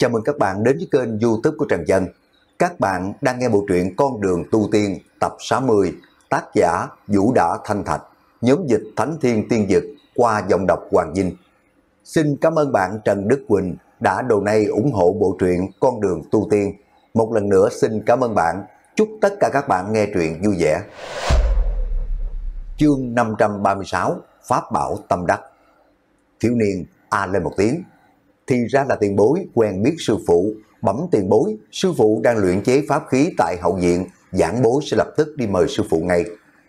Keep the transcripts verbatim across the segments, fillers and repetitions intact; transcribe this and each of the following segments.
Chào mừng các bạn đến với kênh YouTube của Trần Dân. Các bạn đang nghe bộ truyện Con đường tu tiên tập sáu mươi, tác giả Vũ Đã Thanh Thạch, nhóm dịch Thánh Thiên Tiên Dực qua giọng đọc Hoàng Vinh. Xin cảm ơn bạn Trần Đức Quỳnh đã donate ủng hộ bộ truyện Con đường tu tiên. Một lần nữa xin cảm ơn bạn. Chúc tất cả các bạn nghe truyện vui vẻ. Chương năm trăm ba mươi sáu, Pháp Bảo Tâm Đắc. Thiếu niên a lên một tiếng. Thì ra là tiền bối quen biết sư phụ. Bẩm tiền bối, sư phụ đang luyện chế pháp khí tại hậu viện, giảng bối sẽ lập tức đi mời sư phụ ngay.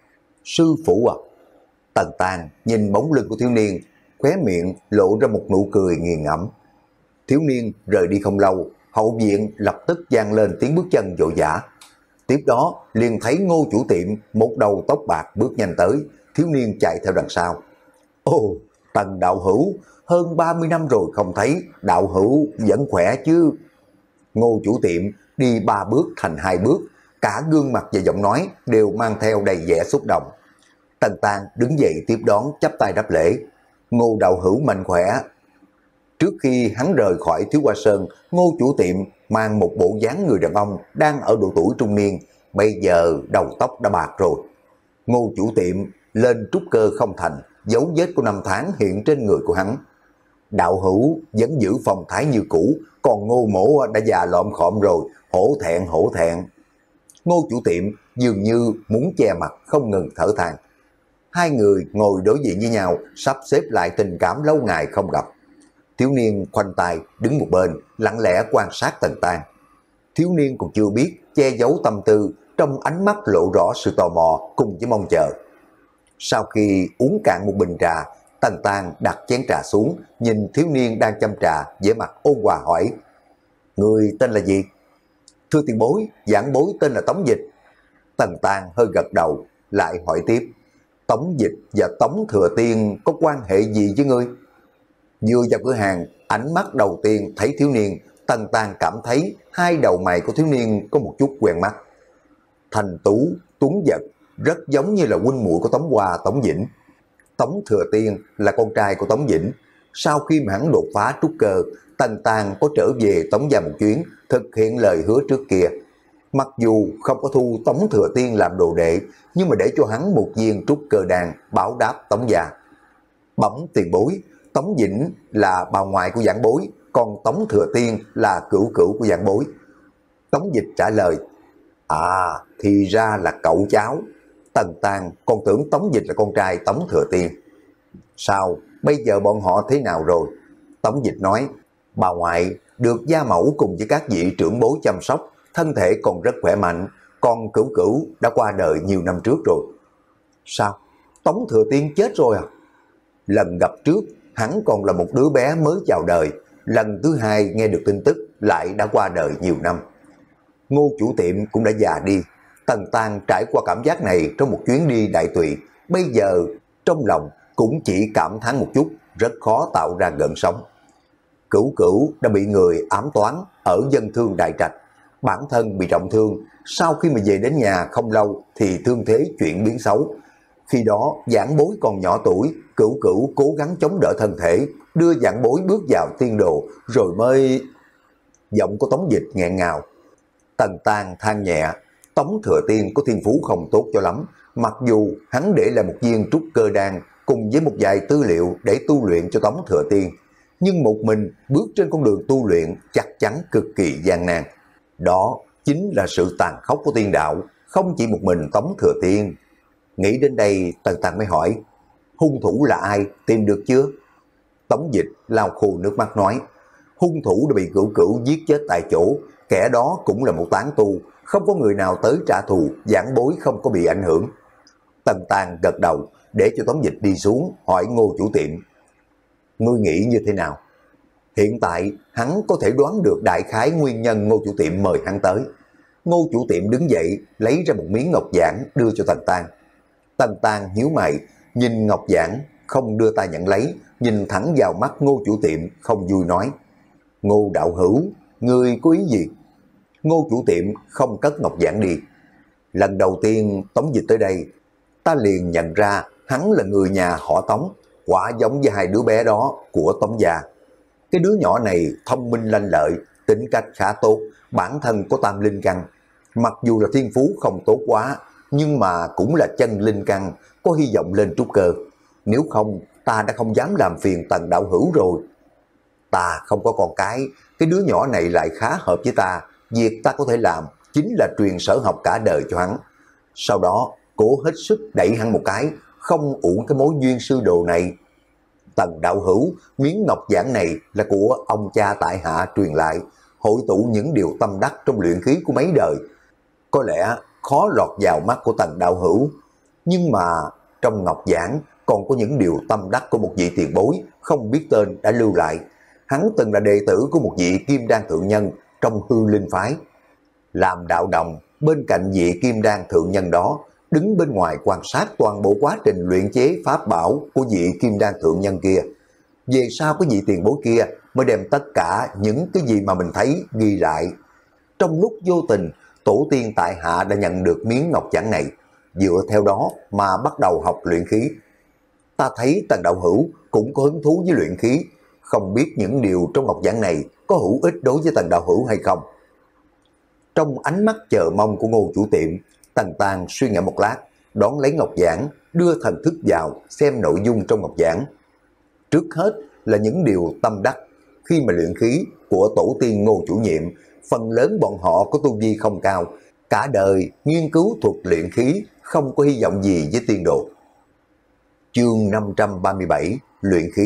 Sư phụ à? Tần Tàn nhìn bóng lưng của thiếu niên, khóe miệng lộ ra một nụ cười nghiền ngẫm. Thiếu niên rời đi không lâu, hậu viện lập tức vang lên tiếng bước chân vội vã. Tiếp đó liền thấy Ngô chủ tiệm một đầu tóc bạc bước nhanh tới, thiếu niên chạy theo đằng sau. Ồ, Tần đạo hữu, hơn ba mươi năm rồi không thấy, đạo hữu vẫn khỏe chứ? Ngô chủ tiệm đi ba bước thành hai bước, cả gương mặt và giọng nói đều mang theo đầy vẻ xúc động. Tần Tàn đứng dậy tiếp đón chắp tay đáp lễ. Ngô đạo hữu mạnh khỏe. Trước khi hắn rời khỏi Thiếu Hoa Sơn, Ngô chủ tiệm mang một bộ dáng người đàn ông đang ở độ tuổi trung niên, bây giờ đầu tóc đã bạc rồi. Ngô chủ tiệm lên trúc cơ không thành, dấu vết của năm tháng hiện trên người của hắn. Đạo hữu vẫn giữ phong thái như cũ, còn Ngô mổ đã già lọm khọm rồi, hổ thẹn hổ thẹn. Ngô chủ tiệm dường như muốn che mặt không ngừng thở than. Hai người ngồi đối diện với nhau, sắp xếp lại tình cảm lâu ngày không gặp. Thiếu niên khoanh tay đứng một bên, lặng lẽ quan sát Tần Tàn. Thiếu niên còn chưa biết che giấu tâm tư, trong ánh mắt lộ rõ sự tò mò cùng với mong chờ. Sau khi uống cạn một bình trà, Tần Tàn đặt chén trà xuống, nhìn thiếu niên đang chăm trà, vẻ mặt ôn hòa hỏi: Người tên là gì? Thưa tiền bối, giảng bối tên là Tống Dịch. Tần Tàn hơi gật đầu, lại hỏi tiếp: Tống Dịch và Tống Thừa Tiên có quan hệ gì với ngươi? Vừa vào cửa hàng, ánh mắt đầu tiên thấy thiếu niên, Tần Tàn cảm thấy hai đầu mày của thiếu niên có một chút quen mắt. Thành tú, tuấn giật, rất giống như là huynh muội của Tống Hoa, Tống Vĩnh. Tống Thừa Tiên là con trai của Tống Vĩnh. Sau khi mà hắn đột phá trúc cơ, Tần Tàn có trở về Tống gia một chuyến, thực hiện lời hứa trước kia. Mặc dù không có thu Tống Thừa Tiên làm đồ đệ, nhưng mà để cho hắn một viên trúc cơ đan báo đáp Tống gia. Bẩm tiền bối, Tống Vĩnh là bà ngoại của giảng bối, còn Tống Thừa Tiên là cửu cửu của giảng bối. Tống Dịch trả lời: À, thì ra là cậu cháu. Tần Tàn còn tưởng Tống Dịch là con trai Tống Thừa Tiên. Sao, bây giờ bọn họ thế nào rồi? Tống Dịch nói: Bà ngoại được gia mẫu cùng với các vị trưởng bối chăm sóc, thân thể còn rất khỏe mạnh, còn cửu cửu đã qua đời nhiều năm trước rồi. Sao, Tống Thừa Tiên chết rồi à? Lần gặp trước, hắn còn là một đứa bé mới chào đời, lần thứ hai nghe được tin tức lại đã qua đời nhiều năm. Ngô chủ tiệm cũng đã già đi. Tần Tàn trải qua cảm giác này trong một chuyến đi đại tụy, bây giờ trong lòng cũng chỉ cảm thán một chút, rất khó tạo ra gợn sóng. Cửu cửu đã bị người ám toán ở dân thương đại trạch, bản thân bị trọng thương, sau khi mà về đến nhà không lâu thì thương thế chuyển biến xấu. Khi đó giảng bối còn nhỏ tuổi, cửu cửu cố gắng chống đỡ thân thể, đưa giảng bối bước vào tiên đồ, rồi mới... Giọng của Tống Dịch nghẹn ngào. Tần Tàn than nhẹ, Tống Thừa Tiên có thiên phú không tốt cho lắm, mặc dù hắn để lại một viên trúc cơ đan cùng với một vài tư liệu để tu luyện cho Tống Thừa Tiên, nhưng một mình bước trên con đường tu luyện chắc chắn cực kỳ gian nan. Đó chính là sự tàn khốc của tiên đạo, không chỉ một mình Tống Thừa Tiên. Nghĩ đến đây, Tần Tàn mới hỏi: Hung thủ là ai, tìm được chưa? Tống Dịch lau khô nước mắt nói: Hung thủ đã bị cửu cửu giết chết tại chỗ, kẻ đó cũng là một tán tu, không có người nào tới trả thù, giảng bối không có bị ảnh hưởng. Tần Tàn gật đầu, để cho Tống Dịch đi xuống, hỏi Ngô chủ tiệm: Ngươi nghĩ như thế nào? Hiện tại hắn có thể đoán được đại khái nguyên nhân Ngô chủ tiệm mời hắn tới. Ngô chủ tiệm đứng dậy, lấy ra một miếng ngọc giản đưa cho Tần Tàn. Tần Tàn nhíu mày, nhìn ngọc giản, không đưa tay nhận lấy, nhìn thẳng vào mắt Ngô chủ tiệm, không vui nói: Ngô đạo hữu, ngươi có ý gì? Ngô chủ tiệm không cất ngọc giản đi. Lần đầu tiên Tống Dịch tới đây, ta liền nhận ra hắn là người nhà họ Tống, quả giống với hai đứa bé đó của Tống gia. Cái đứa nhỏ này thông minh lanh lợi, tính cách khá tốt, bản thân có tam linh căn. Mặc dù là thiên phú không tốt quá, nhưng mà cũng là chân linh căn, có hy vọng lên trúc cơ. Nếu không, ta đã không dám làm phiền Tần đạo hữu rồi. Ta không có con cái, cái đứa nhỏ này lại khá hợp với ta. Việc ta có thể làm chính là truyền sở học cả đời cho hắn. Sau đó, cố hết sức đẩy hắn một cái, không uổng cái mối duyên sư đồ này. Tần đạo hữu, miếng ngọc giản này là của ông cha tại hạ truyền lại, hội tụ những điều tâm đắc trong luyện khí của mấy đời. Có lẽ khó lọt vào mắt của Tần đạo hữu, nhưng mà trong ngọc giản còn có những điều tâm đắc của một vị tiền bối không biết tên đã lưu lại. Hắn từng là đệ tử của một vị kim đan thượng nhân trong hư linh phái. Làm đạo đồng bên cạnh vị kim đan thượng nhân đó, đứng bên ngoài quan sát toàn bộ quá trình luyện chế pháp bảo của vị kim đan thượng nhân kia. Về sau cái vị tiền bối kia mới đem tất cả những cái gì mà mình thấy ghi lại. Trong lúc vô tình, tổ tiên tại hạ đã nhận được miếng ngọc giản này, dựa theo đó mà bắt đầu học luyện khí. Ta thấy Tần đạo hữu cũng có hứng thú với luyện khí, không biết những điều trong ngọc giản này có hữu ích đối với Tần đạo hữu hay không. Trong ánh mắt chờ mong của Ngô chủ tiệm, Tần Tang suy nghĩ một lát, đón lấy ngọc giản, đưa thần thức vào xem nội dung trong ngọc giản. Trước hết là những điều tâm đắc khi mà luyện khí của tổ tiên Ngô chủ nhiệm, phần lớn bọn họ có tu vi không cao, cả đời nghiên cứu thuật luyện khí, không có hy vọng gì với tiên đồ. Chương năm trăm ba mươi bảy, luyện khí.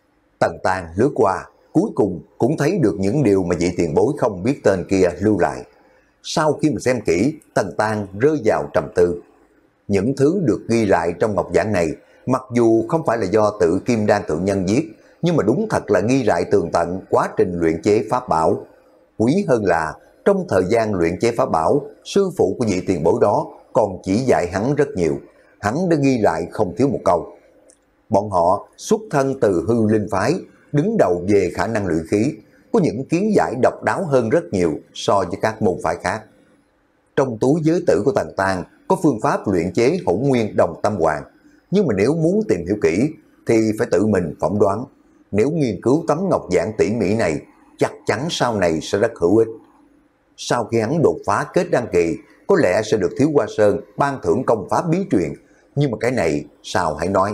Tần Tang lướt qua, cuối cùng cũng thấy được những điều mà vị tiền bối không biết tên kia lưu lại. Sau khi mà xem kỹ, Tần Tang rơi vào trầm tư. Những thứ được ghi lại trong ngọc giản này, mặc dù không phải là do tự kim đan thượng nhân viết, nhưng mà đúng thật là ghi lại tường tận quá trình luyện chế pháp bảo. Quý hơn là, trong thời gian luyện chế pháp bảo, sư phụ của vị tiền bối đó còn chỉ dạy hắn rất nhiều. Hắn đã ghi lại không thiếu một câu. Bọn họ xuất thân từ hư linh phái, đứng đầu về khả năng luyện khí, có những kiến giải độc đáo hơn rất nhiều so với các môn phái khác. Trong túi giới tử của Tần Tang có phương pháp luyện chế hỗn nguyên đồng tâm hoàng, nhưng mà nếu muốn tìm hiểu kỹ thì phải tự mình phỏng đoán. Nếu nghiên cứu tấm ngọc giản tỉ mỉ này, chắc chắn sau này sẽ rất hữu ích. Sau khi hắn đột phá kết đăng kỳ, có lẽ sẽ được Thiếu Hoa Sơn ban thưởng công pháp bí truyền, nhưng mà cái này sao hãy nói.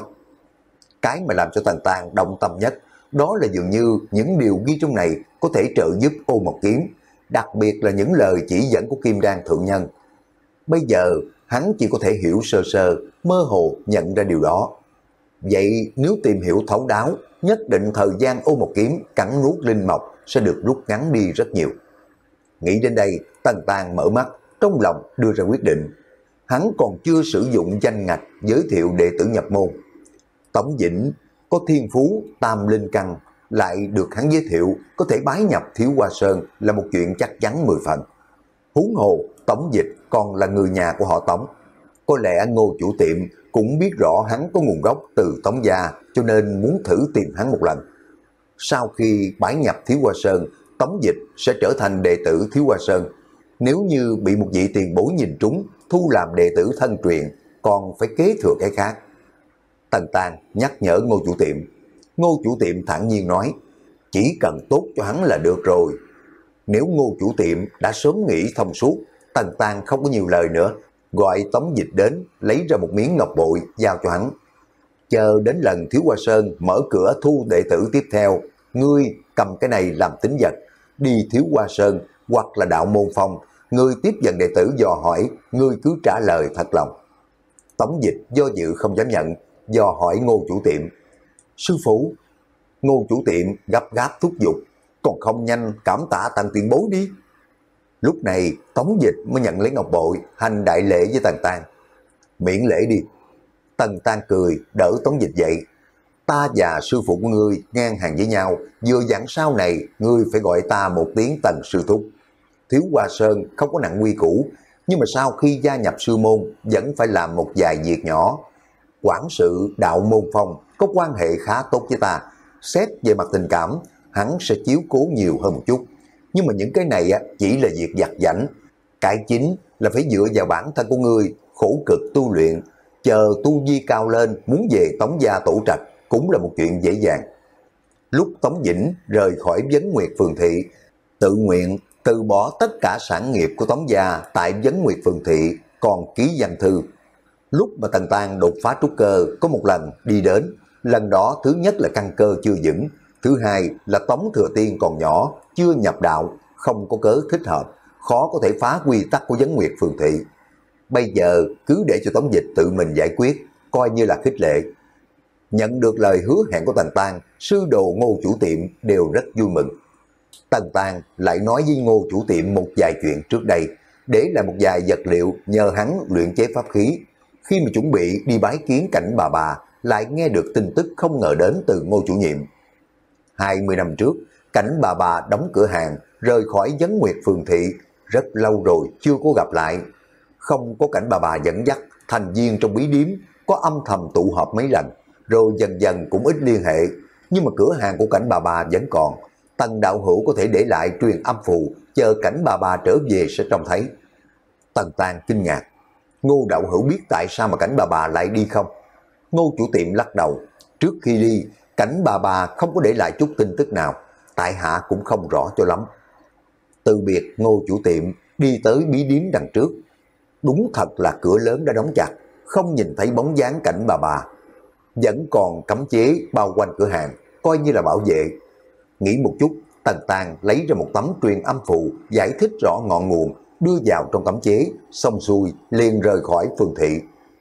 Cái mà làm cho Tần Tang động tâm nhất, đó là dường như những điều ghi trong này có thể trợ giúp Ô Mộc Kiếm, đặc biệt là những lời chỉ dẫn của Kim Đan thượng nhân. Bây giờ hắn chỉ có thể hiểu sơ sơ, mơ hồ nhận ra điều đó. Vậy nếu tìm hiểu thấu đáo, nhất định thời gian Ô Mộc Kiếm cắn nuốt linh mộc sẽ được rút ngắn đi rất nhiều. Nghĩ đến đây, Tần Tang mở mắt, trong lòng đưa ra quyết định. Hắn còn chưa sử dụng danh ngạch giới thiệu đệ tử nhập môn. Tống Vĩnh có thiên phú tam linh căn, lại được hắn giới thiệu có thể bái nhập Thiếu Hoa Sơn là một chuyện chắc chắn mười phần. Huống hồ Tống Dịch còn là người nhà của họ Tống. Có lẽ Ngô chủ tiệm cũng biết rõ hắn có nguồn gốc từ Tống gia, cho nên muốn thử tìm hắn một lần. Sau khi bái nhập Thiếu Hoa Sơn, Tống Dịch sẽ trở thành đệ tử Thiếu Hoa Sơn. Nếu như bị một vị tiền bối nhìn trúng, thu làm đệ tử thân truyền, còn phải kế thừa cái khác. Tần Tang nhắc nhở Ngô chủ tiệm. Ngô chủ tiệm thản nhiên nói, chỉ cần tốt cho hắn là được rồi. Nếu Ngô chủ tiệm đã sớm nghĩ thông suốt, Tần Tang không có nhiều lời nữa, gọi Tống Dịch đến, lấy ra một miếng ngọc bội giao cho hắn. Chờ đến lần Thiếu Hoa Sơn mở cửa thu đệ tử tiếp theo, ngươi cầm cái này làm tín vật, đi Thiếu Hoa Sơn hoặc là Đạo Môn Phong, ngươi tiếp nhận đệ tử dò hỏi, ngươi cứ trả lời thật lòng. Tống Dịch do dự không dám nhận, dò hỏi Ngô chủ tiệm. Sư phụ. Ngô chủ tiệm gấp gáp thúc giục, còn không nhanh cảm tạ Tần tiền bối đi. Lúc này Tống Dịch mới nhận lấy ngọc bội, hành đại lễ với Tần Tang. Miễn lễ đi. Tần Tang cười đỡ Tống Dịch dậy. Ta và sư phụ của ngươi ngang hàng với nhau, vừa dặn sau này ngươi phải gọi ta một tiếng Tần sư thúc. Thiếu Hoa Sơn không có nặng quy củ, nhưng mà sau khi gia nhập sư môn vẫn phải làm một vài việc nhỏ. Quản sự Đạo Môn Phong có quan hệ khá tốt với ta, xét về mặt tình cảm hắn sẽ chiếu cố nhiều hơn một chút, nhưng mà những cái này chỉ là việc vặt vãnh. Cái chính là phải dựa vào bản thân của ngươi khổ cực tu luyện, chờ tu vi cao lên muốn về Tống gia tổ trạch cũng là một chuyện dễ dàng. Lúc Tống Vĩnh rời khỏi Vấn Nguyệt Phường Thị, tự nguyện từ bỏ tất cả sản nghiệp của Tống gia tại Vấn Nguyệt Phường Thị, còn ký văn thư. Lúc mà Tần Tang đột phá trúc cơ có một lần đi đến, lần đó thứ nhất là căn cơ chưa vững, thứ hai là Tống Thừa Tiên còn nhỏ, chưa nhập đạo, không có cớ thích hợp, khó có thể phá quy tắc của Vấn Nguyệt Phường Thị. Bây giờ cứ để cho Tống Dịch tự mình giải quyết, coi như là khích lệ. Nhận được lời hứa hẹn của Tần Tang, sư đồ Ngô chủ tiệm đều rất vui mừng. Tần Tang lại nói với Ngô chủ tiệm một vài chuyện trước đây, để lại một vài vật liệu nhờ hắn luyện chế pháp khí. Khi mà chuẩn bị đi bái kiến Cảnh bà bà, lại nghe được tin tức không ngờ đến từ Ngô chủ nhiệm. hai mươi năm trước, Cảnh bà bà đóng cửa hàng, rời khỏi Vấn Nguyệt Phường Thị, rất lâu rồi chưa có gặp lại. Không có Cảnh bà bà dẫn dắt, thành viên trong bí điếm có âm thầm tụ họp mấy lần, rồi dần dần cũng ít liên hệ. Nhưng mà cửa hàng của Cảnh bà bà vẫn còn. Tần đạo hữu có thể để lại truyền âm phù, chờ Cảnh bà bà trở về sẽ trông thấy. Tần Tang kinh ngạc. Ngô đạo hữu biết tại sao mà Cảnh bà bà lại đi không? Ngô chủ tiệm lắc đầu. Trước khi đi, Cảnh bà bà không có để lại chút tin tức nào, tại hạ cũng không rõ cho lắm. Từ biệt Ngô chủ tiệm, đi tới bí điếm đằng trước. Đúng thật là cửa lớn đã đóng chặt, không nhìn thấy bóng dáng Cảnh bà bà. Vẫn còn cấm chế bao quanh cửa hàng, coi như là bảo vệ. Nghĩ một chút, Tần Tang lấy ra một tấm truyền âm phù, giải thích rõ ngọn nguồn, đưa vào trong cấm chế, xong xuôi liền rời khỏi Phường Thị.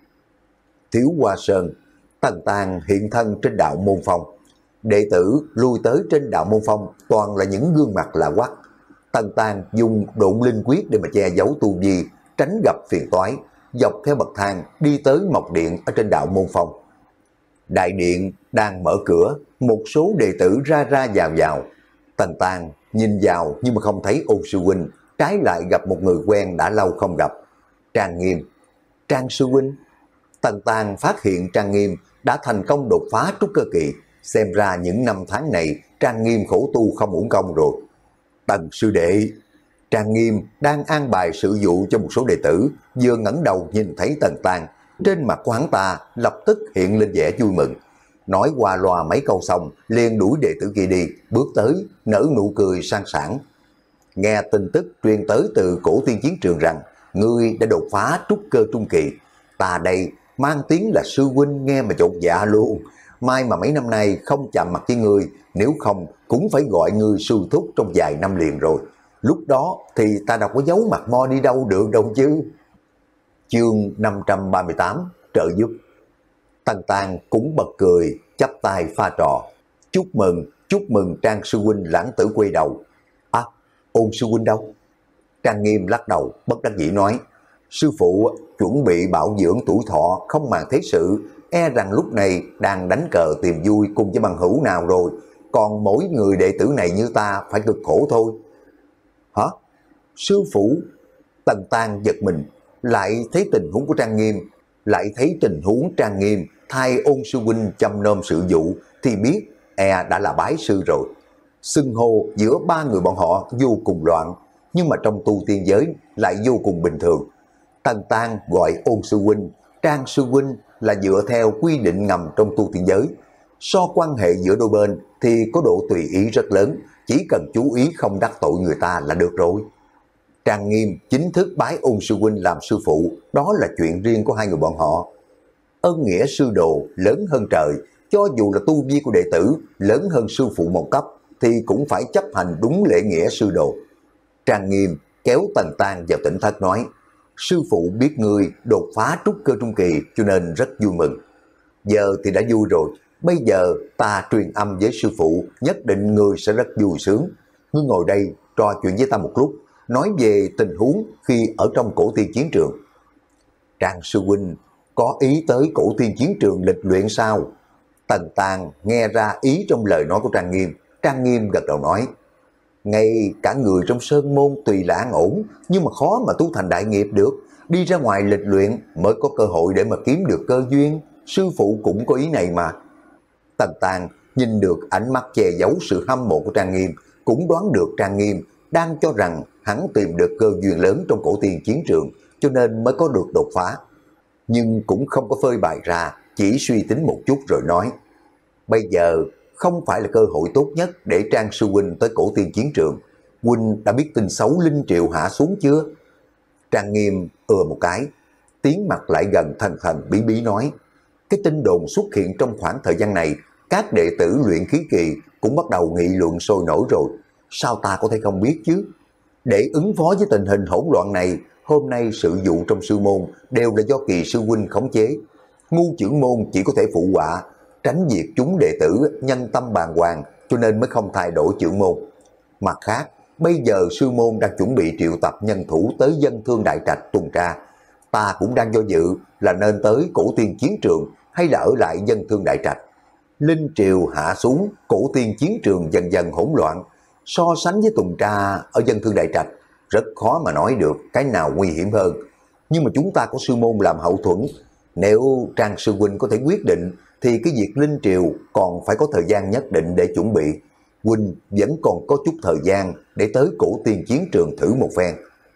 Thiếu Hoa Sơn, Tần Tang hiện thân trên đạo Môn Phong. Đệ tử lui tới trên đạo Môn Phong toàn là những gương mặt lạ quắc. Tần Tang dùng độn linh quyết để mà che giấu tu vi, tránh gặp phiền toái, dọc theo bậc thang đi tới mộc điện ở trên đạo Môn Phong. Đại điện đang mở cửa, một số đệ tử ra ra vào vào. Tần Tang nhìn vào nhưng mà không thấy Ôn sư huynh, trái lại gặp một người quen đã lâu không gặp. Trang Nghiêm. Trang sư huynh. Tần Tang phát hiện Trang Nghiêm đã thành công đột phá trúc cơ kỳ, xem ra những năm tháng này Trang Nghiêm khổ tu không uổng công rồi. Tần sư đệ. Trang Nghiêm đang an bài sự vụ cho một số đệ tử, vừa ngẩng đầu nhìn thấy Tần Tang, trên mặt của hắn ta lập tức hiện lên vẻ vui mừng. Nói qua loa mấy câu xong, liền đuổi đệ tử kia đi, bước tới, nở nụ cười sang sảng. Nghe tin tức truyền tới từ cổ tiên chiến trường rằng, ngươi đã đột phá trúc cơ trung kỳ. Ta đây mang tiếng là sư huynh nghe mà chột dạ luôn. Mai mà mấy năm nay không chạm mặt với ngươi, nếu không cũng phải gọi ngươi sư thúc trong vài năm liền rồi. Lúc đó thì ta đâu có giấu mặt mo đi đâu được đâu chứ. Chương năm trăm ba mươi tám, trợ giúp. Tần Tang cũng bật cười, chắp tay pha trò. Chúc mừng, chúc mừng Trang sư huynh lãng tử quay đầu. À, Ôn sư huynh đâu? Trang Nghiêm lắc đầu, bất đắc dĩ nói. Sư phụ chuẩn bị bảo dưỡng tuổi thọ, không màng thế sự, e rằng lúc này đang đánh cờ tìm vui cùng với bằng hữu nào rồi. Còn mỗi người đệ tử này như ta phải cực khổ thôi. Hả? Sư phụ? Tần Tang giật mình, lại thấy tình huống của Trang Nghiêm, lại thấy tình huống Trang Nghiêm thay Ôn sư huynh chăm nom sự vụ, thì biết e đã là bái sư rồi. Xưng hô giữa ba người bọn họ vô cùng loạn, nhưng mà trong tu tiên giới lại vô cùng bình thường. Tần Tang gọi Ôn sư huynh, Trang sư huynh là dựa theo quy định ngầm trong tu tiên giới. So quan hệ giữa đôi bên thì có độ tùy ý rất lớn, chỉ cần chú ý không đắc tội người ta là được rồi. Trang Nghiêm chính thức bái Ôn sư huynh làm sư phụ, đó là chuyện riêng của hai người bọn họ. Ân nghĩa sư đồ lớn hơn trời, cho dù là tu vi của đệ tử lớn hơn sư phụ một cấp, thì cũng phải chấp hành đúng lễ nghĩa sư đồ. Trang Nghiêm kéo Tần Tang vào tỉnh thất nói, sư phụ biết ngươi đột phá trúc cơ trung kỳ cho nên rất vui mừng. Giờ thì đã vui rồi, bây giờ ta truyền âm với sư phụ, nhất định ngươi sẽ rất vui sướng. Ngươi ngồi đây trò chuyện với ta một lúc, nói về tình huống khi ở trong cổ tiên chiến trường. Trang sư huynh có ý tới cổ tiên chiến trường lịch luyện sao? Tần Tang nghe ra ý trong lời nói của Trang Nghiêm. Trang Nghiêm gật đầu nói, ngay cả người trong sơn môn tùy là an ổn, nhưng mà khó mà tu thành đại nghiệp được. Đi ra ngoài lịch luyện mới có cơ hội để mà kiếm được cơ duyên. Sư phụ cũng có ý này mà. Tần Tang nhìn được ánh mắt che giấu sự hâm mộ của Trang Nghiêm, cũng đoán được Trang Nghiêm đang cho rằng hắn tìm được cơ duyên lớn trong cổ tiên chiến trường, cho nên mới có được đột phá. Nhưng cũng không có phơi bày ra, chỉ suy tính một chút rồi nói, bây giờ không phải là cơ hội tốt nhất để Trang sư huynh tới cổ tiên chiến trường. huynh đã biết tin xấu Linh Triệu hạ xuống chưa? Trang Nghiêm ừa một cái, tiến mặt lại gần thần thần bí bí nói, cái tin đồn xuất hiện trong khoảng thời gian này, các đệ tử luyện khí kỳ cũng bắt đầu nghị luận sôi nổi rồi, sao ta có thể không biết chứ? Để ứng phó với tình hình hỗn loạn này, hôm nay sự vụ trong sư môn đều là do Kỳ sư huynh khống chế. Ngu trưởng môn chỉ có thể phụ họa, tránh việc chúng đệ tử nhân tâm bàng hoàng, cho nên mới không thay đổi trưởng môn. Mặt khác, bây giờ sư môn đang chuẩn bị triệu tập nhân thủ tới Dân Thương Đại Trạch tuần tra. Ta cũng đang do dự là nên tới Cổ Tiên chiến trường hay là ở lại Dân Thương Đại Trạch. Linh Triều hạ xuống, Cổ Tiên chiến trường dần dần hỗn loạn. So sánh với tuần tra ở Dân Thương Đại Trạch, rất khó mà nói được cái nào nguy hiểm hơn. Nhưng mà chúng ta có sư môn làm hậu thuẫn. Nếu Trang sư huynh có thể quyết định, thì cái việc Linh Triều còn phải có thời gian nhất định để chuẩn bị. Huynh vẫn còn có chút thời gian để tới Cổ Tiên chiến trường thử một phen.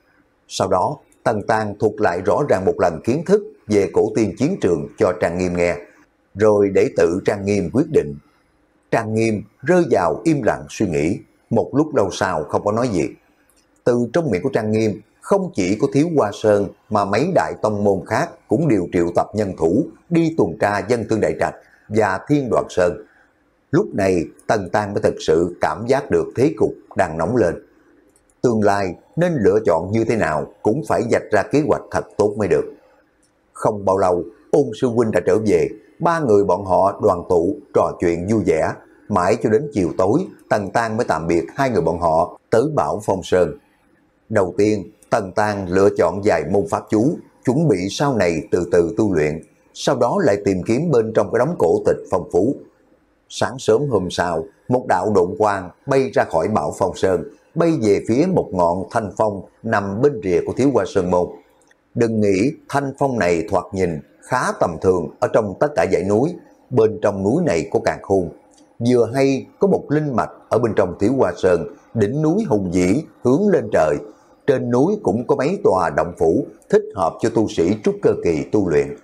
Sau đó, Tần Tang thuật lại rõ ràng một lần kiến thức về Cổ Tiên chiến trường cho Trang Nghiêm nghe, rồi để tự Trang Nghiêm quyết định. Trang Nghiêm rơi vào im lặng suy nghĩ, một lúc lâu sau không có nói gì. Từ trong miệng của Trang Nghiêm, không chỉ có Thiếu Hoa Sơn mà mấy đại tông môn khác cũng đều triệu tập nhân thủ đi tuần tra Dân Thương Đại Trạch và Thiên Đoạt Sơn. Lúc này Tần Tang mới thực sự cảm giác được thế cục đang nóng lên. Tương lai nên lựa chọn như thế nào cũng phải vạch ra kế hoạch thật tốt mới được. Không bao lâu, Ôn sư huynh đã trở về, ba người bọn họ đoàn tụ trò chuyện vui vẻ. Mãi cho đến chiều tối, Tần Tang mới tạm biệt hai người bọn họ tới Bảo Phong Sơn. Đầu tiên, Tần Tang lựa chọn vài môn pháp chú, chuẩn bị sau này từ từ tu luyện, sau đó lại tìm kiếm bên trong cái đống cổ tịch phong phú. Sáng sớm hôm sau, một đạo độn quang bay ra khỏi Bảo Phong Sơn, bay về phía một ngọn thanh phong nằm bên rìa của Thiếu Hoa Sơn môn. Đừng nghĩ thanh phong này thoạt nhìn khá tầm thường ở trong tất cả dãy núi, bên trong núi này có càn khôn. Vừa hay có một linh mạch ở bên trong Thiếu Hoa Sơn, đỉnh núi hùng vĩ hướng lên trời. Trên núi cũng có mấy tòa động phủ thích hợp cho tu sĩ trúc cơ kỳ tu luyện.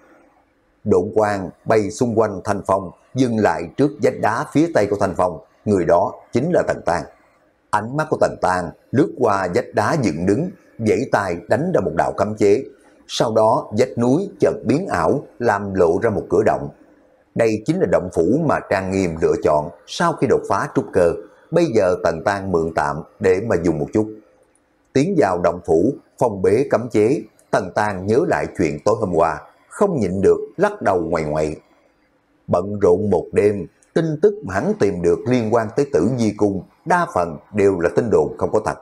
Độn quang bay xung quanh thanh phong, dừng lại trước vách đá phía tây của thanh phong, người đó chính là Tần Tang. Ánh mắt của Tần Tang lướt qua vách đá dựng đứng, vẫy tay đánh ra một đạo cấm chế. Sau đó vách núi chợt biến ảo, làm lộ ra một cửa động. Đây chính là động phủ mà Trang Nghiêm lựa chọn sau khi đột phá trúc cơ. Bây giờ Tần Tang mượn tạm để mà dùng một chút. Tiến vào động phủ, phong bế cấm chế, Tần Tang nhớ lại chuyện tối hôm qua, không nhịn được lắc đầu ngoại ngoại. Bận rộn một đêm, tin tức mà hắn tìm được liên quan tới Tử Di Cung đa phần đều là tin đồn không có thật.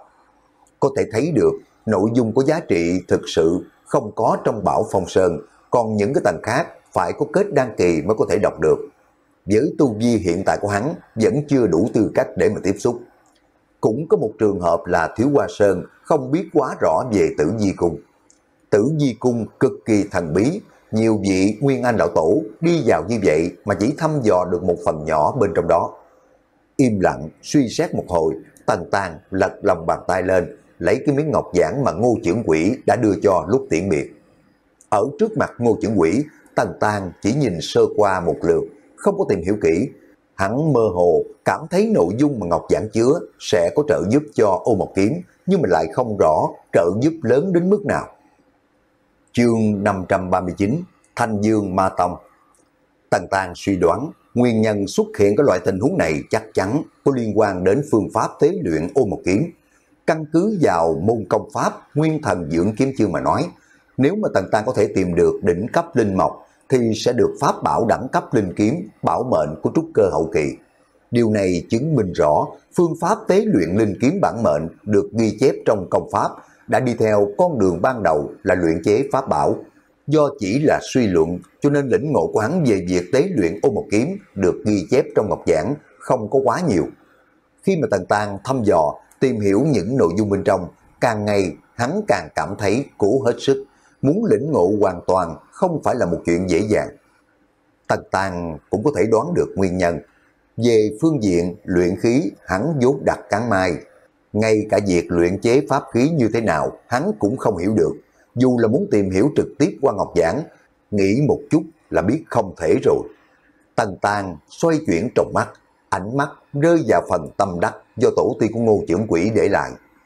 Có thể thấy được nội dung có giá trị thực sự không có trong Bảo Phong Sơn, còn những cái tầng khác phải có kết đan kỳ mới có thể đọc được. Với tu vi hiện tại của hắn vẫn chưa đủ tư cách để mà tiếp xúc. Cũng có một trường hợp là Thiếu Hoa Sơn không biết quá rõ về Tử Di Cung. Tử Di Cung cực kỳ thần bí, nhiều vị Nguyên Anh lão tổ đi vào như vậy mà chỉ thăm dò được một phần nhỏ bên trong đó. Im lặng suy xét một hồi, Tần Tang lật lòng bàn tay lên, lấy cái miếng ngọc giản mà Ngô Chưởng Quỷ đã đưa cho lúc tiễn biệt. Ở trước mặt Ngô Chưởng Quỷ, Tần Tang chỉ nhìn sơ qua một lượt, không có tìm hiểu kỹ. Hắn mơ hồ cảm thấy nội dung mà ngọc giản chứa sẽ có trợ giúp cho Ô Mộc Kiếm, nhưng mà lại không rõ trợ giúp lớn đến mức nào. Chương năm trăm ba mươi chín, Thanh Dương Ma Tông. Tần Tang suy đoán nguyên nhân xuất hiện cái loại tình huống này chắc chắn có liên quan đến phương pháp tế luyện Ô Mộc Kiếm. Căn cứ vào môn công pháp Nguyên Thần Dưỡng Kiếm Chương mà nói, nếu mà Tần Tang có thể tìm được đỉnh cấp linh mộc thì sẽ được pháp bảo đẳng cấp linh kiếm bảo mệnh của trúc cơ hậu kỳ. Điều này chứng minh rõ phương pháp tế luyện linh kiếm bản mệnh được ghi chép trong công pháp đã đi theo con đường ban đầu là luyện chế pháp bảo. Do chỉ là suy luận cho nên lĩnh ngộ của hắn về việc tế luyện Ô Mộc Kiếm được ghi chép trong ngọc giản không có quá nhiều. Khi mà Tần Tang thăm dò tìm hiểu những nội dung bên trong, càng ngày hắn càng cảm thấy cố hết sức, muốn lĩnh ngộ hoàn toàn không phải là một chuyện dễ dàng. Tần Tang cũng có thể đoán được nguyên nhân. Về phương diện luyện khí, hắn vốn đặt cán mai. Ngay cả việc luyện chế pháp khí như thế nào, hắn cũng không hiểu được. Dù là muốn tìm hiểu trực tiếp qua ngọc giản, nghĩ một chút là biết không thể rồi. Tần Tang xoay chuyển trong mắt, ánh mắt rơi vào phần tâm đắc do tổ tiên của Ngô Chưởng Quỷ để lại.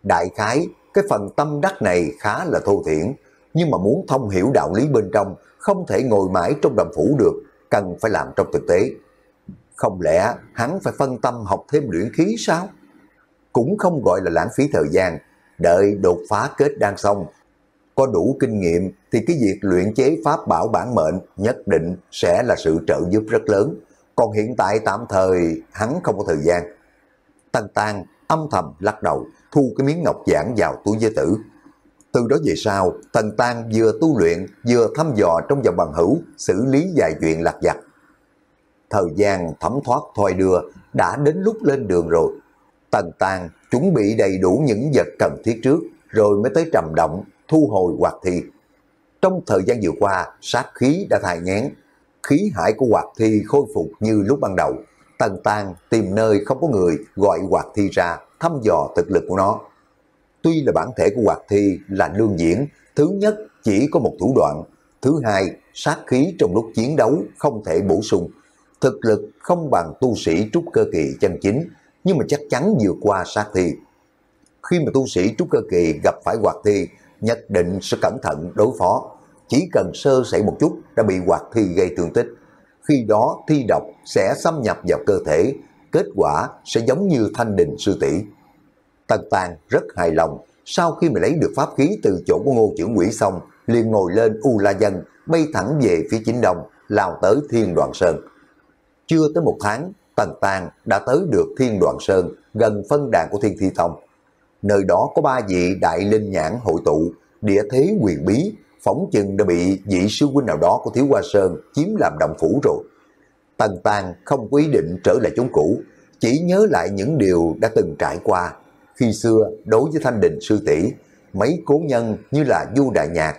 Đại khái, cái phần tâm đắc này khá là thô thiển, nhưng mà muốn thông hiểu đạo lý bên trong, không thể ngồi mãi trong đầm phủ được, cần phải làm trong thực tế. Không lẽ hắn phải phân tâm học thêm luyện khí sao? Cũng không gọi là lãng phí thời gian, đợi đột phá kết đan xong, có đủ kinh nghiệm thì cái việc luyện chế pháp bảo bản mệnh nhất định sẽ là sự trợ giúp rất lớn. Còn hiện tại tạm thời hắn không có thời gian. Tần Tang âm thầm lắc đầu, thu cái miếng ngọc giản vào túi giới tử. Từ đó về sau, Tần Tang vừa tu luyện, vừa thăm dò trong vòng bằng hữu, xử lý vài chuyện lặt vặt. Thời gian thấm thoát thoi đưa, đã đến lúc lên đường rồi. Tần Tang chuẩn bị đầy đủ những vật cần thiết trước, rồi mới tới trầm động, thu hồi hoạt thi. Trong thời gian vừa qua, sát khí đã thai nghén, khí hải của hoạt thi khôi phục như lúc ban đầu. Tần Tang tìm nơi không có người, gọi hoạt thi ra, thăm dò thực lực của nó. Tuy là bản thể của hoạt thi là lương diễn, thứ nhất chỉ có một thủ đoạn, thứ hai sát khí trong lúc chiến đấu không thể bổ sung. Thực lực không bằng tu sĩ trúc cơ kỳ chân chính, nhưng mà chắc chắn vượt qua sát thi. Khi mà tu sĩ trúc cơ kỳ gặp phải hoạt thi, nhất định sẽ cẩn thận đối phó. Chỉ cần sơ sẩy một chút đã bị hoạt thi gây thương tích. Khi đó thi độc sẽ xâm nhập vào cơ thể, kết quả sẽ giống như Thanh Đình sư tỷ. Tần Tang rất hài lòng, sau khi mà lấy được pháp khí từ chỗ của Ngô Chưởng Quỷ xong, liền ngồi lên U La Dân, bay thẳng về phía chính đông, lao tới Thiên Đoạn Sơn. Chưa tới một tháng, Tần Tang đã tới được Thiên Đoạn Sơn, gần phân đàn của Thiên Thi Tông. Nơi đó có ba vị đại linh nhãn hội tụ, địa thế quyền bí, phỏng chừng đã bị vị sư huynh nào đó của Thiếu Hoa Sơn chiếm làm động phủ rồi. Tần Tang không có ý định trở lại chốn cũ, chỉ nhớ lại những điều đã từng trải qua. Khi xưa, đối với Thanh Đình sư tỷ, mấy cố nhân như là Du Đại Nhạc.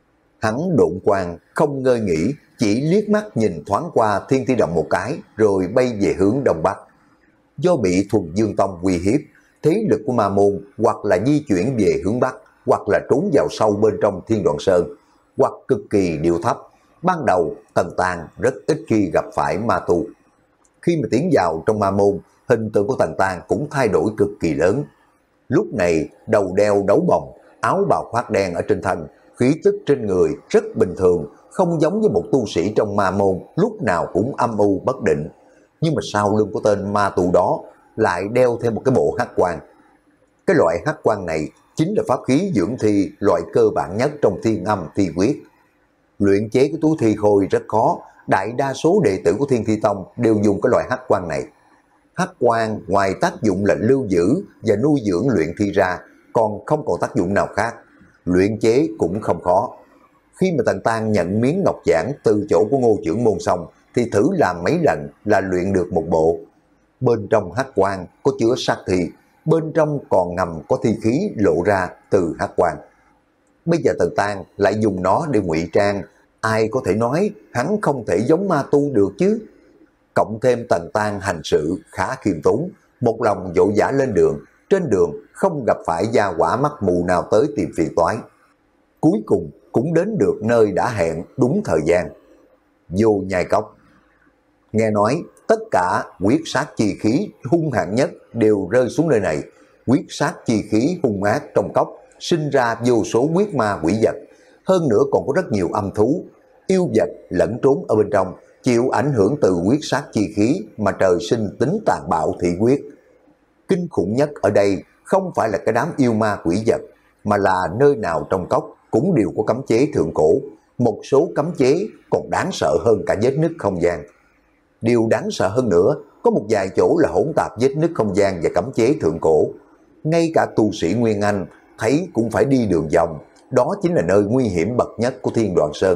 Hắn độn quang, không ngơi nghĩ, chỉ liếc mắt nhìn thoáng qua Thiên Thi Động một cái, rồi bay về hướng Đông Bắc. Do bị Thuần Dương Tông uy hiếp, thế lực của Ma Môn hoặc là di chuyển về hướng Bắc, hoặc là trốn vào sâu bên trong Thiên Đoạn Sơn, hoặc cực kỳ điệu thấp. Ban đầu, Tần Tang rất ít khi gặp phải ma tu. Khi mà tiến vào trong Ma Môn, hình tượng của Tần Tang cũng thay đổi cực kỳ lớn. Lúc này, đầu đeo đấu bồng, áo bào khoác đen ở trên thân, khí tức trên người rất bình thường, không giống với một tu sĩ trong Ma Môn lúc nào cũng âm u bất định. Nhưng mà sau lưng của tên ma tu đó lại đeo thêm một cái bộ hắc quan. Cái loại hắc quan này chính là pháp khí dưỡng thi loại cơ bản nhất trong Thiên Âm Thi Quyết. Luyện chế cái túi thi khôi rất khó, đại đa số đệ tử của Thiên Thi Tông đều dùng cái loại hắc quan này. Hắc quan ngoài tác dụng là lưu giữ và nuôi dưỡng luyện thi ra, còn không còn tác dụng nào khác. Luyện chế cũng không khó. Khi mà Tần Tang nhận miếng ngọc giản từ chỗ của Ngô Chưởng Môn xong, thì thử làm mấy lần là luyện được một bộ. Bên trong hắc quan có chứa sát thi, bên trong còn ngầm có thi khí lộ ra từ hắc quan. Bây giờ Tần Tang lại dùng nó để ngụy trang, ai có thể nói hắn không thể giống ma tu được chứ. Cộng thêm Tần Tang hành sự khá khiêm tốn, một lòng vội vã lên đường, trên đường không gặp phải gia hỏa mắt mù nào tới tìm phiền toái. Cuối cùng cũng đến được nơi đã hẹn đúng thời gian. Vô Nhai Cốc. Nghe nói tất cả quyết sát chi khí hung hãn nhất đều rơi xuống nơi này. Quyết sát chi khí hung ác trong cốc sinh ra vô số quyết ma quỷ vật. Hơn nữa còn có rất nhiều âm thú, yêu vật lẫn trốn ở bên trong, chịu ảnh hưởng từ quyết sát chi khí mà trời sinh tính tàn bạo thị quyết. Kinh khủng nhất ở đây không phải là cái đám yêu ma quỷ vật, mà là nơi nào trong cốc cũng đều có cấm chế thượng cổ. Một số cấm chế còn đáng sợ hơn cả vết nứt không gian. Điều đáng sợ hơn nữa, có một vài chỗ là hỗn tạp vết nứt không gian và cấm chế thượng cổ. Ngay cả tu sĩ Nguyên Anh thấy cũng phải đi đường vòng. Đó chính là nơi nguy hiểm bậc nhất của Thiên Đoạn Sơn.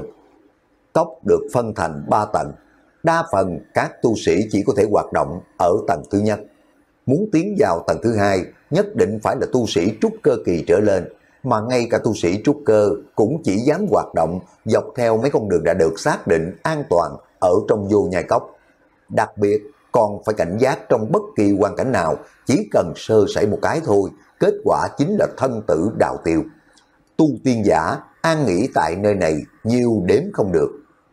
Cốc được phân thành ba tầng. Đa phần các tu sĩ chỉ có thể hoạt động ở tầng thứ nhất. Muốn tiến vào tầng thứ hai, nhất định phải là tu sĩ trúc cơ kỳ trở lên. Mà ngay cả tu sĩ trúc cơ cũng chỉ dám hoạt động dọc theo mấy con đường đã được xác định an toàn ở trong Vô Nhai Cốc. Đặc biệt còn phải cảnh giác trong bất kỳ hoàn cảnh nào, chỉ cần sơ sẩy một cái thôi, kết quả chính là thân tử đạo tiêu. Tu tiên giả an nghỉ tại nơi này nhiều đếm không được.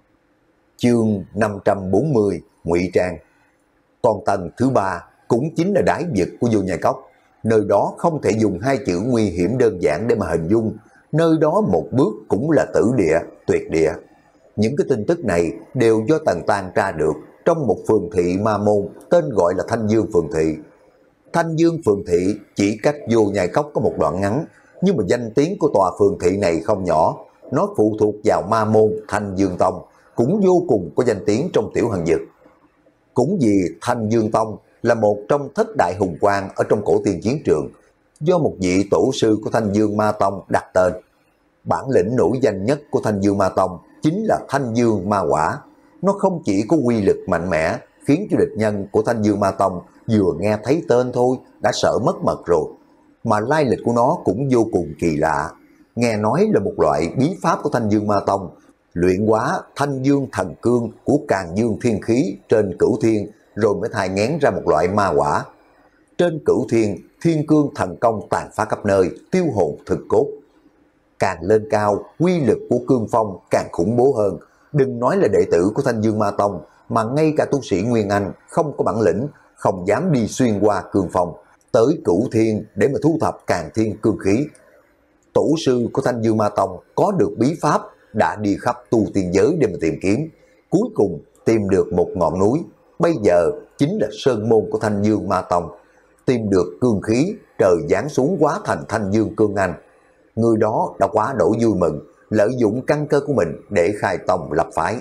Chương năm trăm bốn mươi Ngụy Trang. Còn tầng thứ ba cũng chính là đáy vực của Vô Nhai Cốc. Nơi đó không thể dùng hai chữ nguy hiểm đơn giản để mà hình dung, nơi đó một bước cũng là tử địa, tuyệt địa. Những cái tin tức này đều do Tần Tang tra được trong một phường thị ma môn tên gọi là Thanh Dương Phường Thị. Thanh Dương Phường Thị chỉ cách Vô Nhai Cốc có một đoạn ngắn, nhưng mà danh tiếng của tòa phường thị này không nhỏ. Nó phụ thuộc vào ma môn Thanh Dương Tông, cũng vô cùng có danh tiếng trong tiểu hần dực. Cũng vì Thanh Dương Tông là một trong thất đại hùng quang ở trong cổ tiên chiến trường, do một vị tổ sư của Thanh Dương Ma Tông đặt tên. Bản lĩnh nổi danh nhất của Thanh Dương Ma Tông chính là Thanh Dương Ma Quả. Nó không chỉ có uy lực mạnh mẽ, khiến cho địch nhân của Thanh Dương Ma Tông vừa nghe thấy tên thôi đã sợ mất mật rồi, mà lai lịch của nó cũng vô cùng kỳ lạ. Nghe nói là một loại bí pháp của Thanh Dương Ma Tông, luyện hóa Thanh Dương thần cương của Càn Dương thiên khí trên Cửu Thiên, rồi mới thai nghén ra một loại ma quả. Trên Cửu Thiên, thiên cương thần công tàn phá khắp nơi, tiêu hồn thực cốt. Càng lên cao, quy lực của cương phong càng khủng bố hơn. Đừng nói là đệ tử của Thanh Dương Ma Tông, mà ngay cả tu sĩ Nguyên Anh không có bản lĩnh, không dám đi xuyên qua cương phong tới Cửu Thiên để mà thu thập Càn Thiên cương khí. Tổ sư của Thanh Dương Ma Tông có được bí pháp, đã đi khắp tu tiên giới để mà tìm kiếm, cuối cùng tìm được một ngọn núi, bây giờ chính là sơn môn của Thanh Dương Ma Tông. Tìm được cương khí, trời giáng xuống hóa thành Thanh Dương Cương Anh. Người đó đã quá đổ vui mừng, lợi dụng căn cơ của mình để khai tông lập phái.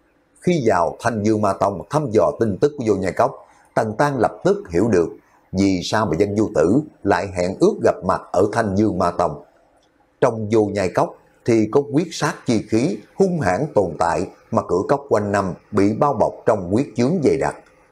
Khi vào Thanh Dương Ma Tông thăm dò tin tức của Vô Nhai Cốc, Tần Tang lập tức hiểu được vì sao mà Dân Du Tử lại hẹn ước gặp mặt ở Thanh Dương Ma Tông. Trong Vô Nhai Cốc thì có quyết sát chi khí hung hãn tồn tại, mà cửa cốc quanh năm bị bao bọc trong quyết chướng dày đặc.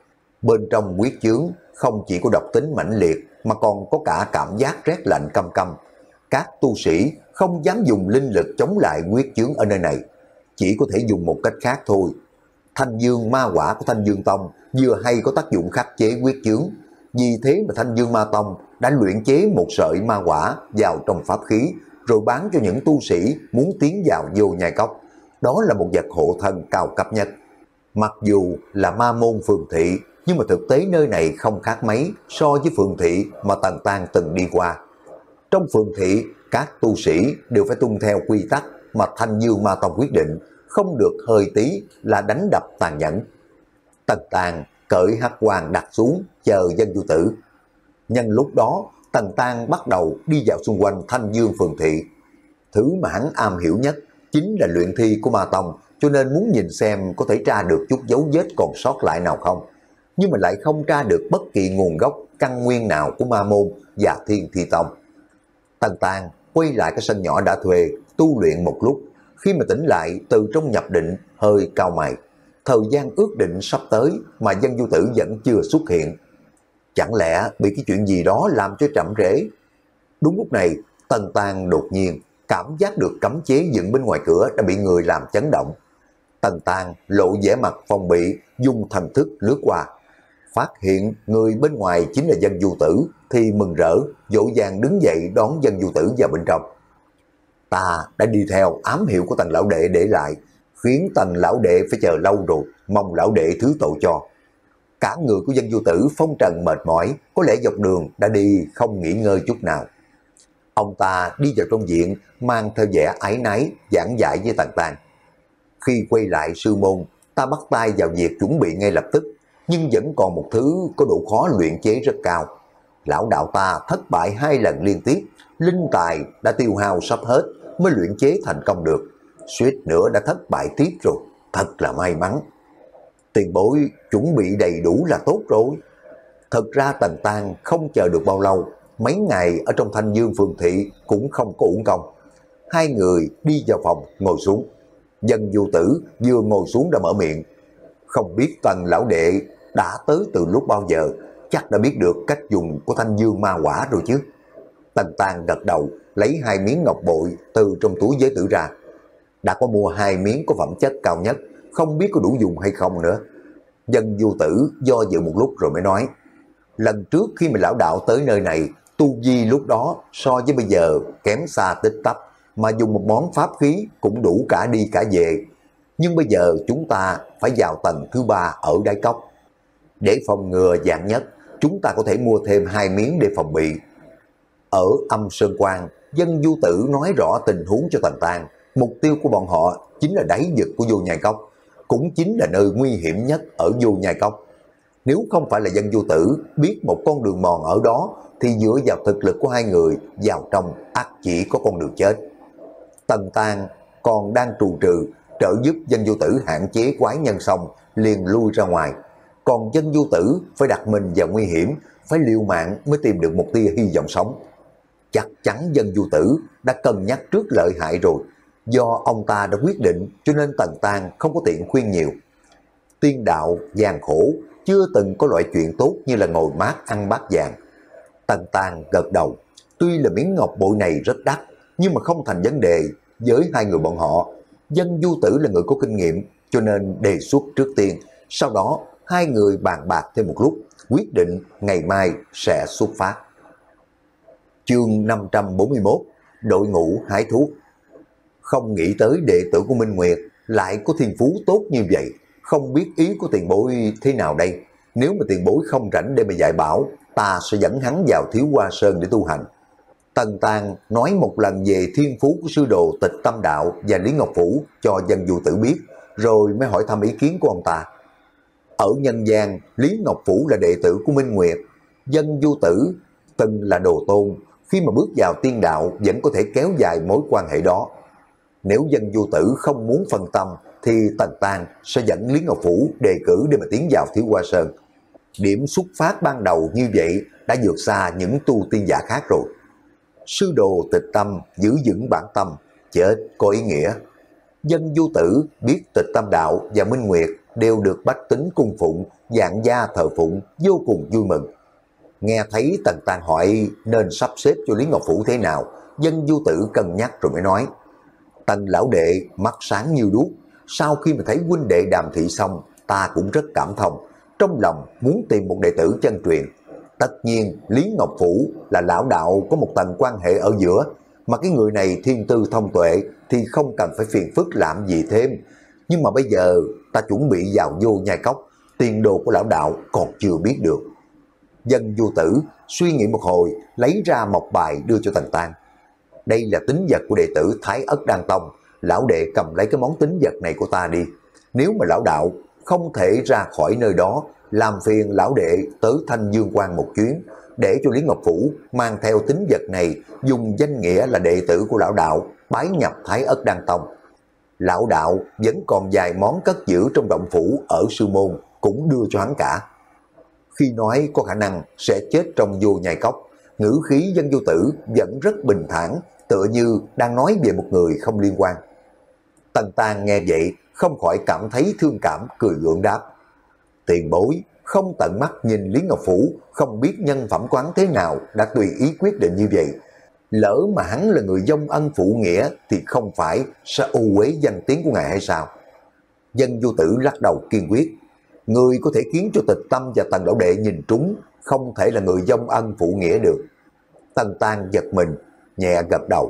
Bên trong quyết chướng không chỉ có độc tính mãnh liệt, mà còn có cả cảm giác rét lạnh căm căm. Các tu sĩ không dám dùng linh lực chống lại quyết chướng ở nơi này, chỉ có thể dùng một cách khác thôi. Thanh Dương ma quả của Thanh Dương Tông vừa hay có tác dụng khắc chế quyết chướng, vì thế mà Thanh Dương Ma Tông đã luyện chế một sợi ma quả vào trong pháp khí, rồi bán cho những tu sĩ muốn tiến vào Vô Nhai Cốc. Đó là một vật hộ thân cao cấp nhất. Mặc dù là ma môn phường thị, nhưng mà thực tế nơi này không khác mấy so với phường thị mà Tần Tang từng đi qua. Trong phường thị, các tu sĩ đều phải tuân theo quy tắc mà Thanh Dương Ma Tông quyết định, không được hơi tí là đánh đập tàn nhẫn. Tần Tang cởi hắc quang đặt xuống chờ Dân Du Tử. Nhân lúc đó, Tần Tang bắt đầu đi dạo xung quanh Thanh Dương phường thị. Thứ mà hắn am hiểu nhất chính là luyện thi của Ma Tông, cho nên muốn nhìn xem có thể tra được chút dấu vết còn sót lại nào không. Nhưng mà lại không tra được bất kỳ nguồn gốc căn nguyên nào của Ma Môn và Thiên Thi Tông. Tần Tang quay lại cái sân nhỏ đã thuê, tu luyện một lúc. Khi mà tỉnh lại từ trong nhập định, hơi cau mày. Thời gian ước định sắp tới mà Dân Du Tử vẫn chưa xuất hiện. Chẳng lẽ bị cái chuyện gì đó làm cho chậm trễ? Đúng lúc này, Tần Tang đột nhiên cảm giác được cấm chế dựng bên ngoài cửa đã bị người làm chấn động. Tần Tang lộ vẻ mặt phòng bị, dùng thần thức lướt qua. Phát hiện người bên ngoài chính là Dân Du Tử thì mừng rỡ, dỗ dàng đứng dậy đón Dân Du Tử vào bên trong. Ta đã đi theo ám hiệu của Tần lão đệ để lại, khiến Tần lão đệ phải chờ lâu rồi, mong lão đệ thứ tội cho. Cả người của Dân Du Tử phong trần mệt mỏi, có lẽ dọc đường đã đi không nghỉ ngơi chút nào. Ông ta đi vào trong viện, mang theo vẻ áy náy, giảng giải với Tần Tang. Khi quay lại sư môn, ta bắt tay vào việc chuẩn bị ngay lập tức, nhưng vẫn còn một thứ có độ khó luyện chế rất cao. Lão đạo ta thất bại hai lần liên tiếp, linh tài đã tiêu hao sắp hết mới luyện chế thành công được. Suýt nữa đã thất bại tiếp rồi, thật là may mắn. Tiền bối chuẩn bị đầy đủ là tốt rồi. Thật ra Tần Tang không chờ được bao lâu, mấy ngày ở trong Thanh Dương phường thị cũng không có uổng công. Hai người đi vào phòng ngồi xuống. Dân Du Tử vừa ngồi xuống đã mở miệng. Không biết Tần lão đệ đã tới từ lúc bao giờ, chắc đã biết được cách dùng của Thanh Dương ma quả rồi chứ. Tần Tang gật đầu, lấy hai miếng ngọc bội từ trong túi giới tử ra. Đã có mua hai miếng có phẩm chất cao nhất, không biết có đủ dùng hay không nữa. Dân Du Tử do dự một lúc rồi mới nói. Lần trước khi mà lão đạo tới nơi này, tu vi lúc đó so với bây giờ kém xa tích tắp, mà dùng một món pháp khí cũng đủ cả đi cả về. Nhưng bây giờ chúng ta phải vào tầng thứ ba ở đáy cốc. Để phòng ngừa vạn nhất, chúng ta có thể mua thêm hai miếng để phòng bị. Ở Âm Sơn Quan, Dân Du Tử nói rõ tình huống cho Tần Tang. Mục tiêu của bọn họ chính là đáy vực của Vô Nhai Cốc, cũng chính là nơi nguy hiểm nhất ở Vô Nhai Cốc. Nếu không phải là Dân Du Tử biết một con đường mòn ở đó, thì dựa vào thực lực của hai người vào trong ắt chỉ có con đường chết. Tần Tang còn đang trù trừ trợ giúp Dân Du Tử hạn chế quái nhân xong liền lui ra ngoài. Còn Dân Du Tử phải đặt mình vào nguy hiểm, phải liều mạng mới tìm được một tia hy vọng sống. Chắc chắn Dân Du Tử đã cân nhắc trước lợi hại rồi. Do ông ta đã quyết định cho nên Tần Tang không có tiện khuyên nhiều. Tiên đạo gian khổ, chưa từng có loại chuyện tốt như là ngồi mát ăn bát vàng. Tần Tang gật đầu. Tuy là miếng ngọc bội này rất đắt, nhưng mà không thành vấn đề với hai người bọn họ. Dân Du Tử là người có kinh nghiệm, cho nên đề xuất trước tiên. Sau đó hai người bàn bạc thêm một lúc, quyết định ngày mai sẽ xuất phát. Chương năm trăm bốn mươi mốt, đội ngũ hái thuốc. Không nghĩ tới đệ tử của Minh Nguyệt lại có thiên phú tốt như vậy, không biết ý của tiền bối thế nào đây. Nếu mà tiền bối không rảnh để mà dạy bảo, ta sẽ dẫn hắn vào Thiếu Hoa Sơn để tu hành. Tần Tang nói một lần về thiên phú của sư đồ Tịch Tâm Đạo và Lý Ngọc Vũ cho Dân Du Tử biết, rồi mới hỏi thăm ý kiến của ông ta. Ở nhân gian, Lý Ngọc Vũ là đệ tử của Minh Nguyệt, Dân Du Tử từng là đồ tôn, khi mà bước vào tiên đạo vẫn có thể kéo dài mối quan hệ đó. Nếu Dân Du Tử không muốn phân tâm thì Tần Tang sẽ dẫn Lý Ngọc Vũ đề cử để mà tiến vào Thiếu Hoa Sơn. Điểm xuất phát ban đầu như vậy đã vượt xa những tu tiên giả khác rồi. Sư đồ Tịch Tâm giữ vững bản tâm, chết có ý nghĩa. Dân Du Tử biết Tịch Tâm Đạo và Minh Nguyệt đều được bách tính cung phụng, dạng gia thờ phụng, vô cùng vui mừng. Nghe thấy Tần Tang hỏi nên sắp xếp cho Lý Ngọc Vũ thế nào, Dân Du Tử cân nhắc rồi mới nói. Tần lão đệ mắt sáng như đuốc, sau khi mà thấy huynh đệ đàm thị xong, ta cũng rất cảm thông, trong lòng muốn tìm một đệ tử chân truyền. Tất nhiên Lý Ngọc Vũ là lão đạo có một tầng quan hệ ở giữa, mà cái người này thiên tư thông tuệ thì không cần phải phiền phức làm gì thêm. Nhưng mà bây giờ ta chuẩn bị vào Vô Nhai Cốc, tiền đồ của lão đạo còn chưa biết được. Dân Du Tử suy nghĩ một hồi, lấy ra một bài đưa cho Tần Tang. Đây là tín vật của đệ tử Thái Ất Đan Tông, lão đệ cầm lấy cái món tín vật này của ta đi. Nếu mà lão đạo không thể ra khỏi nơi đó, làm phiền lão đệ tới Thanh Dương Quan một chuyến, để cho Lý Ngọc Vũ mang theo tín vật này, dùng danh nghĩa là đệ tử của lão đạo, bái nhập Thái Ất Đan Tông. Lão đạo vẫn còn vài món cất giữ trong động phủ ở sư môn, cũng đưa cho hắn cả. Khi nói có khả năng sẽ chết trong Vô Nhai Cốc, ngữ khí Dân Du Tử vẫn rất bình thản, tựa như đang nói về một người không liên quan. Tần Tang nghe vậy không khỏi cảm thấy thương cảm, cười gượng đáp. Tiền bối không tận mắt nhìn Lý Ngọc Vũ, không biết nhân phẩm quán thế nào đã tùy ý quyết định như vậy. Lỡ mà hắn là người vong ân phụ nghĩa thì không phải sẽ ô uế danh tiếng của ngài hay sao? Dân Du Tử lắc đầu kiên quyết. Người có thể khiến cho Tịch Tâm và Tần lão đệ nhìn trúng, không thể là người vong ân phụ nghĩa được. Tần Tang giật mình, nhẹ gật đầu.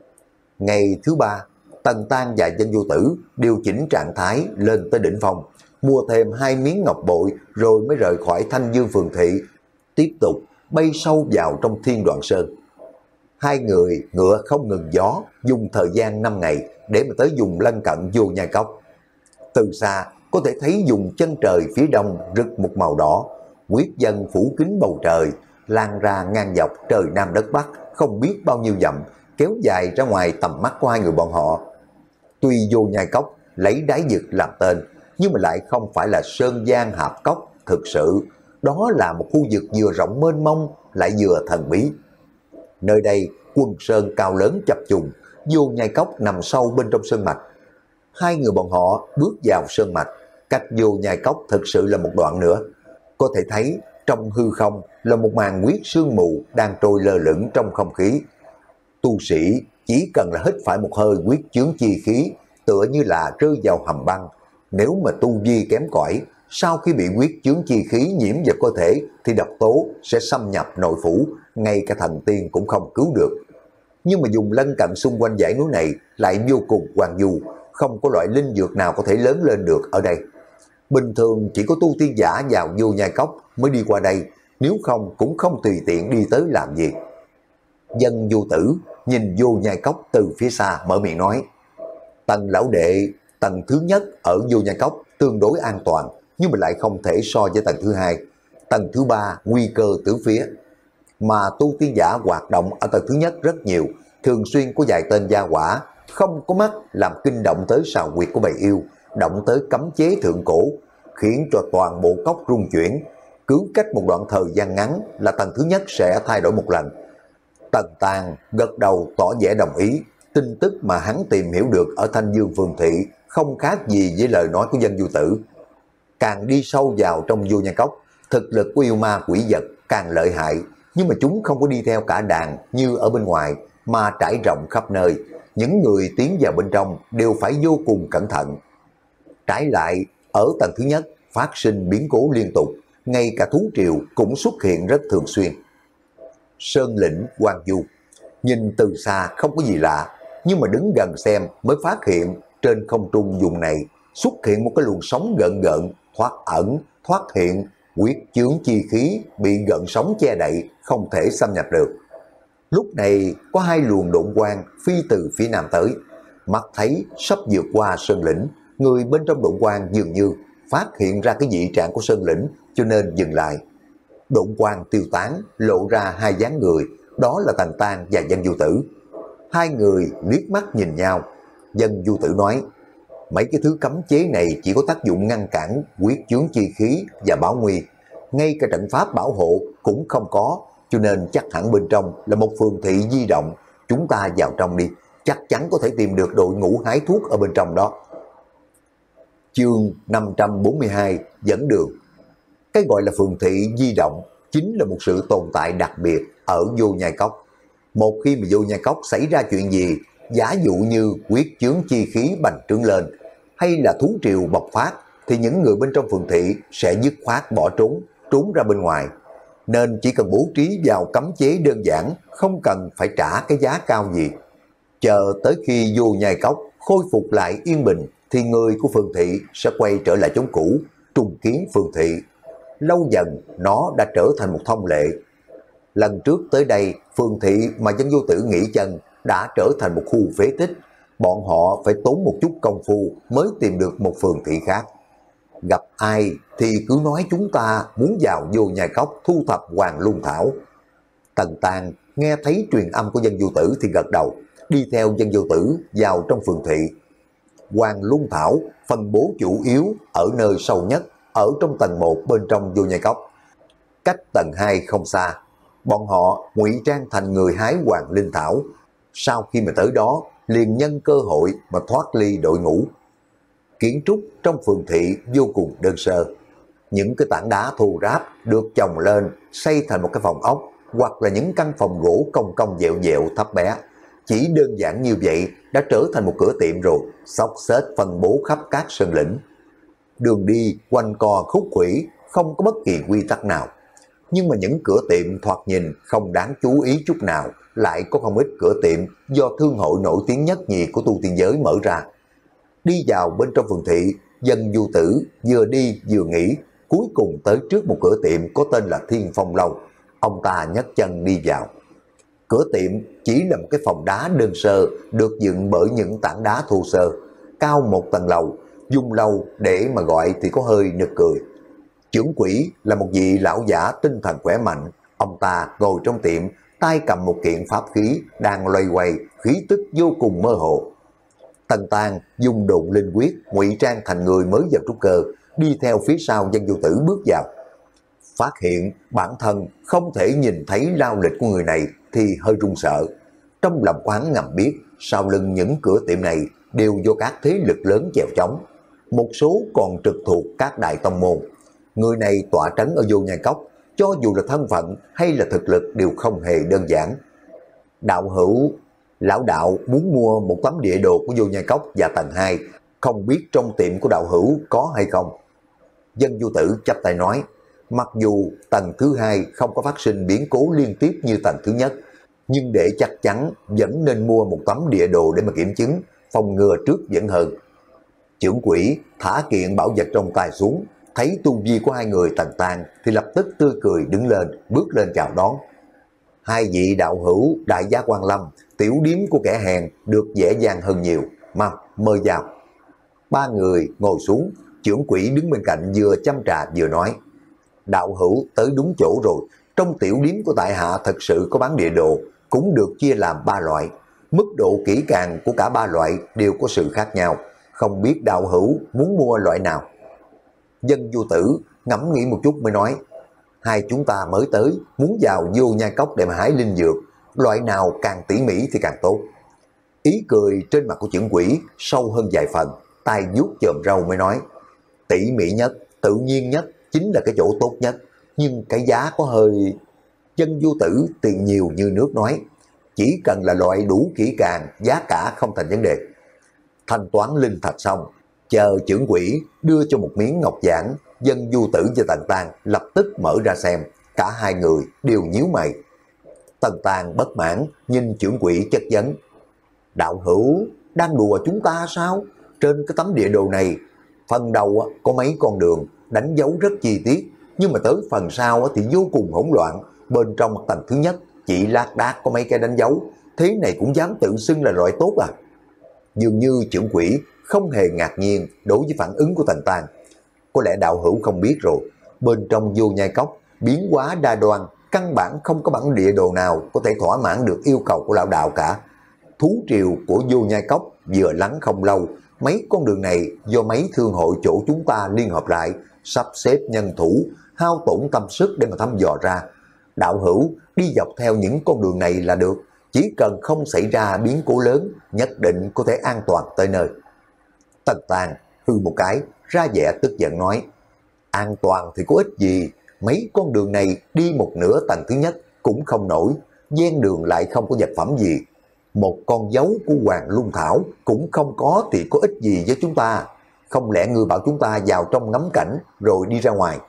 Ngày thứ ba, Tần Tang và Dân Du Tử điều chỉnh trạng thái lên tới đỉnh phong, mua thêm hai miếng ngọc bội rồi mới rời khỏi Thanh Dương phường thị, tiếp tục bay sâu vào trong Thiên Đoạn Sơn. Hai người ngựa không ngừng gió, dùng thời gian năm ngày để mà tới vùng lân cận Vô Nhai Cốc. Từ xa có thể thấy vùng chân trời phía đông rực một màu đỏ, quyết dân phủ kín bầu trời, lan ra ngang dọc trời Nam đất Bắc, không biết bao nhiêu dặm, kéo dài ra ngoài tầm mắt của hai người bọn họ. Tuy Vô Nhai Cốc lấy đáy vực làm tên, nhưng mà lại không phải là sơn giang hạp cốc thực sự. Đó là một khu vực vừa rộng mênh mông, lại vừa thần bí. Nơi đây quân sơn cao lớn chập trùng, Vô Nhai Cốc nằm sâu bên trong sơn mạch. Hai người bọn họ bước vào sơn mạch, cách Vô Nhai Cốc thực sự là một đoạn nữa. Có thể thấy trong hư không là một màn huyết sương mù đang trôi lơ lửng trong không khí. Tu sĩ chỉ cần là hít phải một hơi huyết chướng chi khí, tựa như là rơi vào hầm băng. Nếu mà tu vi kém cỏi, sau khi bị huyết chướng chi khí nhiễm vào cơ thể thì độc tố sẽ xâm nhập nội phủ, ngay cả thần tiên cũng không cứu được. Nhưng mà dùng lân cận xung quanh dãy núi này lại vô cùng hoang vu, không có loại linh dược nào có thể lớn lên được ở đây. Bình thường chỉ có tu tiên giả vào Vô Nhai Cốc mới đi qua đây, nếu không cũng không tùy tiện đi tới làm gì. Dân Du Tử nhìn Vô Nhai Cốc từ phía xa mở miệng nói, Tần lão đệ, tầng thứ nhất ở Vô Nhai Cốc tương đối an toàn, nhưng mà lại không thể so với tầng thứ hai. Tầng thứ ba nguy cơ tứ phía. Mà tu tiên giả hoạt động ở tầng thứ nhất rất nhiều, thường xuyên có vài tên gia hỏa không có mắt làm kinh động tới sào huyệt của bầy yêu, động tới cấm chế thượng cổ, khiến cho toàn bộ cốc rung chuyển. Cứ cách một đoạn thời gian ngắn là tầng thứ nhất sẽ thay đổi một lần. Tần Tàng gật đầu tỏ vẻ đồng ý. Tin tức mà hắn tìm hiểu được ở Thanh Dương Phường Thị không khác gì với lời nói của Dân Du Tử. Càng đi sâu vào trong Vô Nhai Cốc, thực lực của yêu ma quỷ vật càng lợi hại, nhưng mà chúng không có đi theo cả đàn như ở bên ngoài, mà trải rộng khắp nơi. Những người tiến vào bên trong đều phải vô cùng cẩn thận. Trái lại, ở tầng thứ nhất phát sinh biến cố liên tục, ngay cả thú triều cũng xuất hiện rất thường xuyên. Sơn lĩnh Hoang Du, nhìn từ xa không có gì lạ, nhưng mà đứng gần xem mới phát hiện trên không trung vùng này xuất hiện một cái luồng sóng gợn gợn, thoát ẩn, thoát hiện, quyết chướng chi khí bị gợn sóng che đậy, không thể xâm nhập được. Lúc này có hai luồng độn quang phi từ phía nam tới, mắt thấy sắp vượt qua sơn lĩnh, người bên trong độn quang dường như phát hiện ra cái dị trạng của sơn lĩnh, cho nên dừng lại. Độn quang tiêu tán, lộ ra hai dáng người, đó là Tần Tang và Dân Du Tử. Hai người liếc mắt nhìn nhau. Dân Du Tử nói, mấy cái thứ cấm chế này chỉ có tác dụng ngăn cản quyết chướng chi khí và bảo nguy, ngay cả trận pháp bảo hộ cũng không có, cho nên chắc hẳn bên trong là một phường thị di động. Chúng ta vào trong đi, chắc chắn có thể tìm được đội ngũ hái thuốc ở bên trong đó. Chương năm trăm bốn mươi hai dẫn đường. Cái gọi là phường thị di động chính là một sự tồn tại đặc biệt ở Vô Nhai Cốc. Một khi mà Vô Nhai Cốc xảy ra chuyện gì, giả dụ như quyết chướng chi khí bành trướng lên, hay là thú triều bộc phát, thì những người bên trong phường thị sẽ dứt khoát bỏ trốn, trốn ra bên ngoài. Nên chỉ cần bố trí vào cấm chế đơn giản, không cần phải trả cái giá cao gì. Chờ tới khi Vô Nhai Cốc khôi phục lại yên bình, thì người của phường thị sẽ quay trở lại chốn cũ, trùng kiến phường thị. Lâu dần nó đã trở thành một thông lệ. Lần trước tới đây, phường thị mà Dân Vô Tử nghỉ chân đã trở thành một khu phế tích. Bọn họ phải tốn một chút công phu mới tìm được một phường thị khác. Gặp ai thì cứ nói chúng ta muốn vào Vô Nhai Cốc thu thập Hoàng Lung Thảo. Tần Tàng nghe thấy truyền âm của Dân Vô Tử thì gật đầu, đi theo Dân Vô Tử vào trong phường thị. Hoàng Lung Thảo phân bố chủ yếu ở nơi sâu nhất, ở trong tầng một bên trong Vô Nhai Cốc. Cách tầng hai không xa, bọn họ ngụy trang thành người hái Hoàng Linh Thảo. Sau khi mà tới đó, liền nhân cơ hội mà thoát ly đội ngũ. Kiến trúc trong phường thị vô cùng đơn sơ. Những cái tảng đá thô ráp được chồng lên, xây thành một cái phòng ốc, hoặc là những căn phòng gỗ cong cong dẹo dẹo thấp bé. Chỉ đơn giản như vậy đã trở thành một cửa tiệm rồi, xóc xếch phân bố khắp các sơn lĩnh. Đường đi quanh co khúc khuỷu, không có bất kỳ quy tắc nào. Nhưng mà những cửa tiệm thoạt nhìn không đáng chú ý chút nào, lại có không ít cửa tiệm do thương hội nổi tiếng nhất nhì của tu tiên giới mở ra. Đi vào bên trong phường thị, Dân Du Tử vừa đi vừa nghĩ, cuối cùng tới trước một cửa tiệm có tên là Thiên Phong Lâu. Ông ta nhấc chân đi vào. Cửa tiệm chỉ là một cái phòng đá đơn sơ, được dựng bởi những tảng đá thô sơ, cao một tầng lầu. Dùng lâu để mà gọi thì có hơi nực cười. Trưởng quỹ là một vị lão giả tinh thần khỏe mạnh. Ông ta ngồi trong tiệm, tay cầm một kiện pháp khí, đang loay hoay, khí tức vô cùng mơ hồ. Tần Tàng dùng độn linh quyết ngụy trang thành người mới vào trúc cơ, đi theo phía sau Dân Vô Tử bước vào. Phát hiện bản thân không thể nhìn thấy lao lịch của người này thì hơi run sợ. Trong lòng quán ngầm biết, sau lưng những cửa tiệm này đều do các thế lực lớn chèo chống. Một số còn trực thuộc các đại tông môn. Người này tọa trấn ở Vô Nhai Cốc, cho dù là thân phận hay là thực lực đều không hề đơn giản. Đạo hữu, lão đạo muốn mua một tấm địa đồ của Vô Nhai Cốc và tầng hai, không biết trong tiệm của đạo hữu có hay không? Dân Du Tử chắp tay nói, mặc dù tầng thứ hai không có phát sinh biến cố liên tiếp như tầng thứ nhất, nhưng để chắc chắn vẫn nên mua một tấm địa đồ để mà kiểm chứng, phòng ngừa trước vẫn hơn. Trưởng quỹ thả kiện bảo vật trong tay xuống, thấy tu vi của hai người Tần Tàng thì lập tức tươi cười đứng lên, bước lên chào đón. Hai vị đạo hữu đại giá Quan Lâm, tiểu điếm của kẻ hèn được dễ dàng hơn nhiều, mau mời vào. Ba người ngồi xuống, trưởng quỹ đứng bên cạnh vừa chăm trà vừa nói, đạo hữu tới đúng chỗ rồi, trong tiểu điếm của tại hạ thật sự có bán địa đồ, cũng được chia làm ba loại. Mức độ kỹ càng của cả ba loại đều có sự khác nhau, không biết đạo hữu muốn mua loại nào. Dân Vô Tử ngẫm nghĩ một chút mới nói, hai chúng ta mới tới, muốn vào Vô Nhai Cốc để mà hái linh dược, loại nào càng tỉ mỉ thì càng tốt. Ý cười trên mặt của trưởng quỹ sâu hơn vài phần, tay vuốt chòm râu mới nói, tỉ mỉ nhất, tự nhiên nhất chính là cái chỗ tốt nhất, nhưng cái giá có hơi... Dân Vô Tử tiền nhiều như nước nói, chỉ cần là loại đủ kỹ càng, giá cả không thành vấn đề. Thanh toán linh thạch xong, chờ trưởng quỹ đưa cho một miếng ngọc giản, Dân Vô Tử và Tần Tàng lập tức mở ra xem, cả hai người đều nhíu mày. Tần Tàng bất mãn nhìn trưởng quỹ chất vấn, đạo hữu đang đùa chúng ta sao? Trên cái tấm địa đồ này, phần đầu có mấy con đường đánh dấu rất chi tiết, nhưng mà tới phần sau thì vô cùng hỗn loạn. Bên trong tầng thứ nhất chỉ lác đác có mấy cái đánh dấu, thế này cũng dám tự xưng là loại tốt à? Dường như trưởng quỹ không hề ngạc nhiên đối với phản ứng của Tần Tàng. Có lẽ đạo hữu không biết rồi, bên trong Vô Nhai Cốc biến hóa đa đoan, căn bản không có bản địa đồ nào có thể thỏa mãn được yêu cầu của lão đạo cả. Thú triều của Vô Nhai Cốc vừa lắng không lâu, mấy con đường này do mấy thương hội chỗ chúng ta liên hợp lại, sắp xếp nhân thủ, hao tổn tâm sức để mà thăm dò ra. Đạo hữu đi dọc theo những con đường này là được, chỉ cần không xảy ra biến cố lớn, nhất định có thể an toàn tới nơi. Tần Tàng hư một cái, ra vẻ tức giận nói, an toàn thì có ích gì, mấy con đường này đi một nửa tầng thứ nhất cũng không nổi, ven đường lại không có vật phẩm gì. Một con dấu của Hoàng Lung Thảo cũng không có thì có ích gì với chúng ta. Không lẽ ngươi bảo chúng ta vào trong ngắm cảnh rồi đi ra ngoài?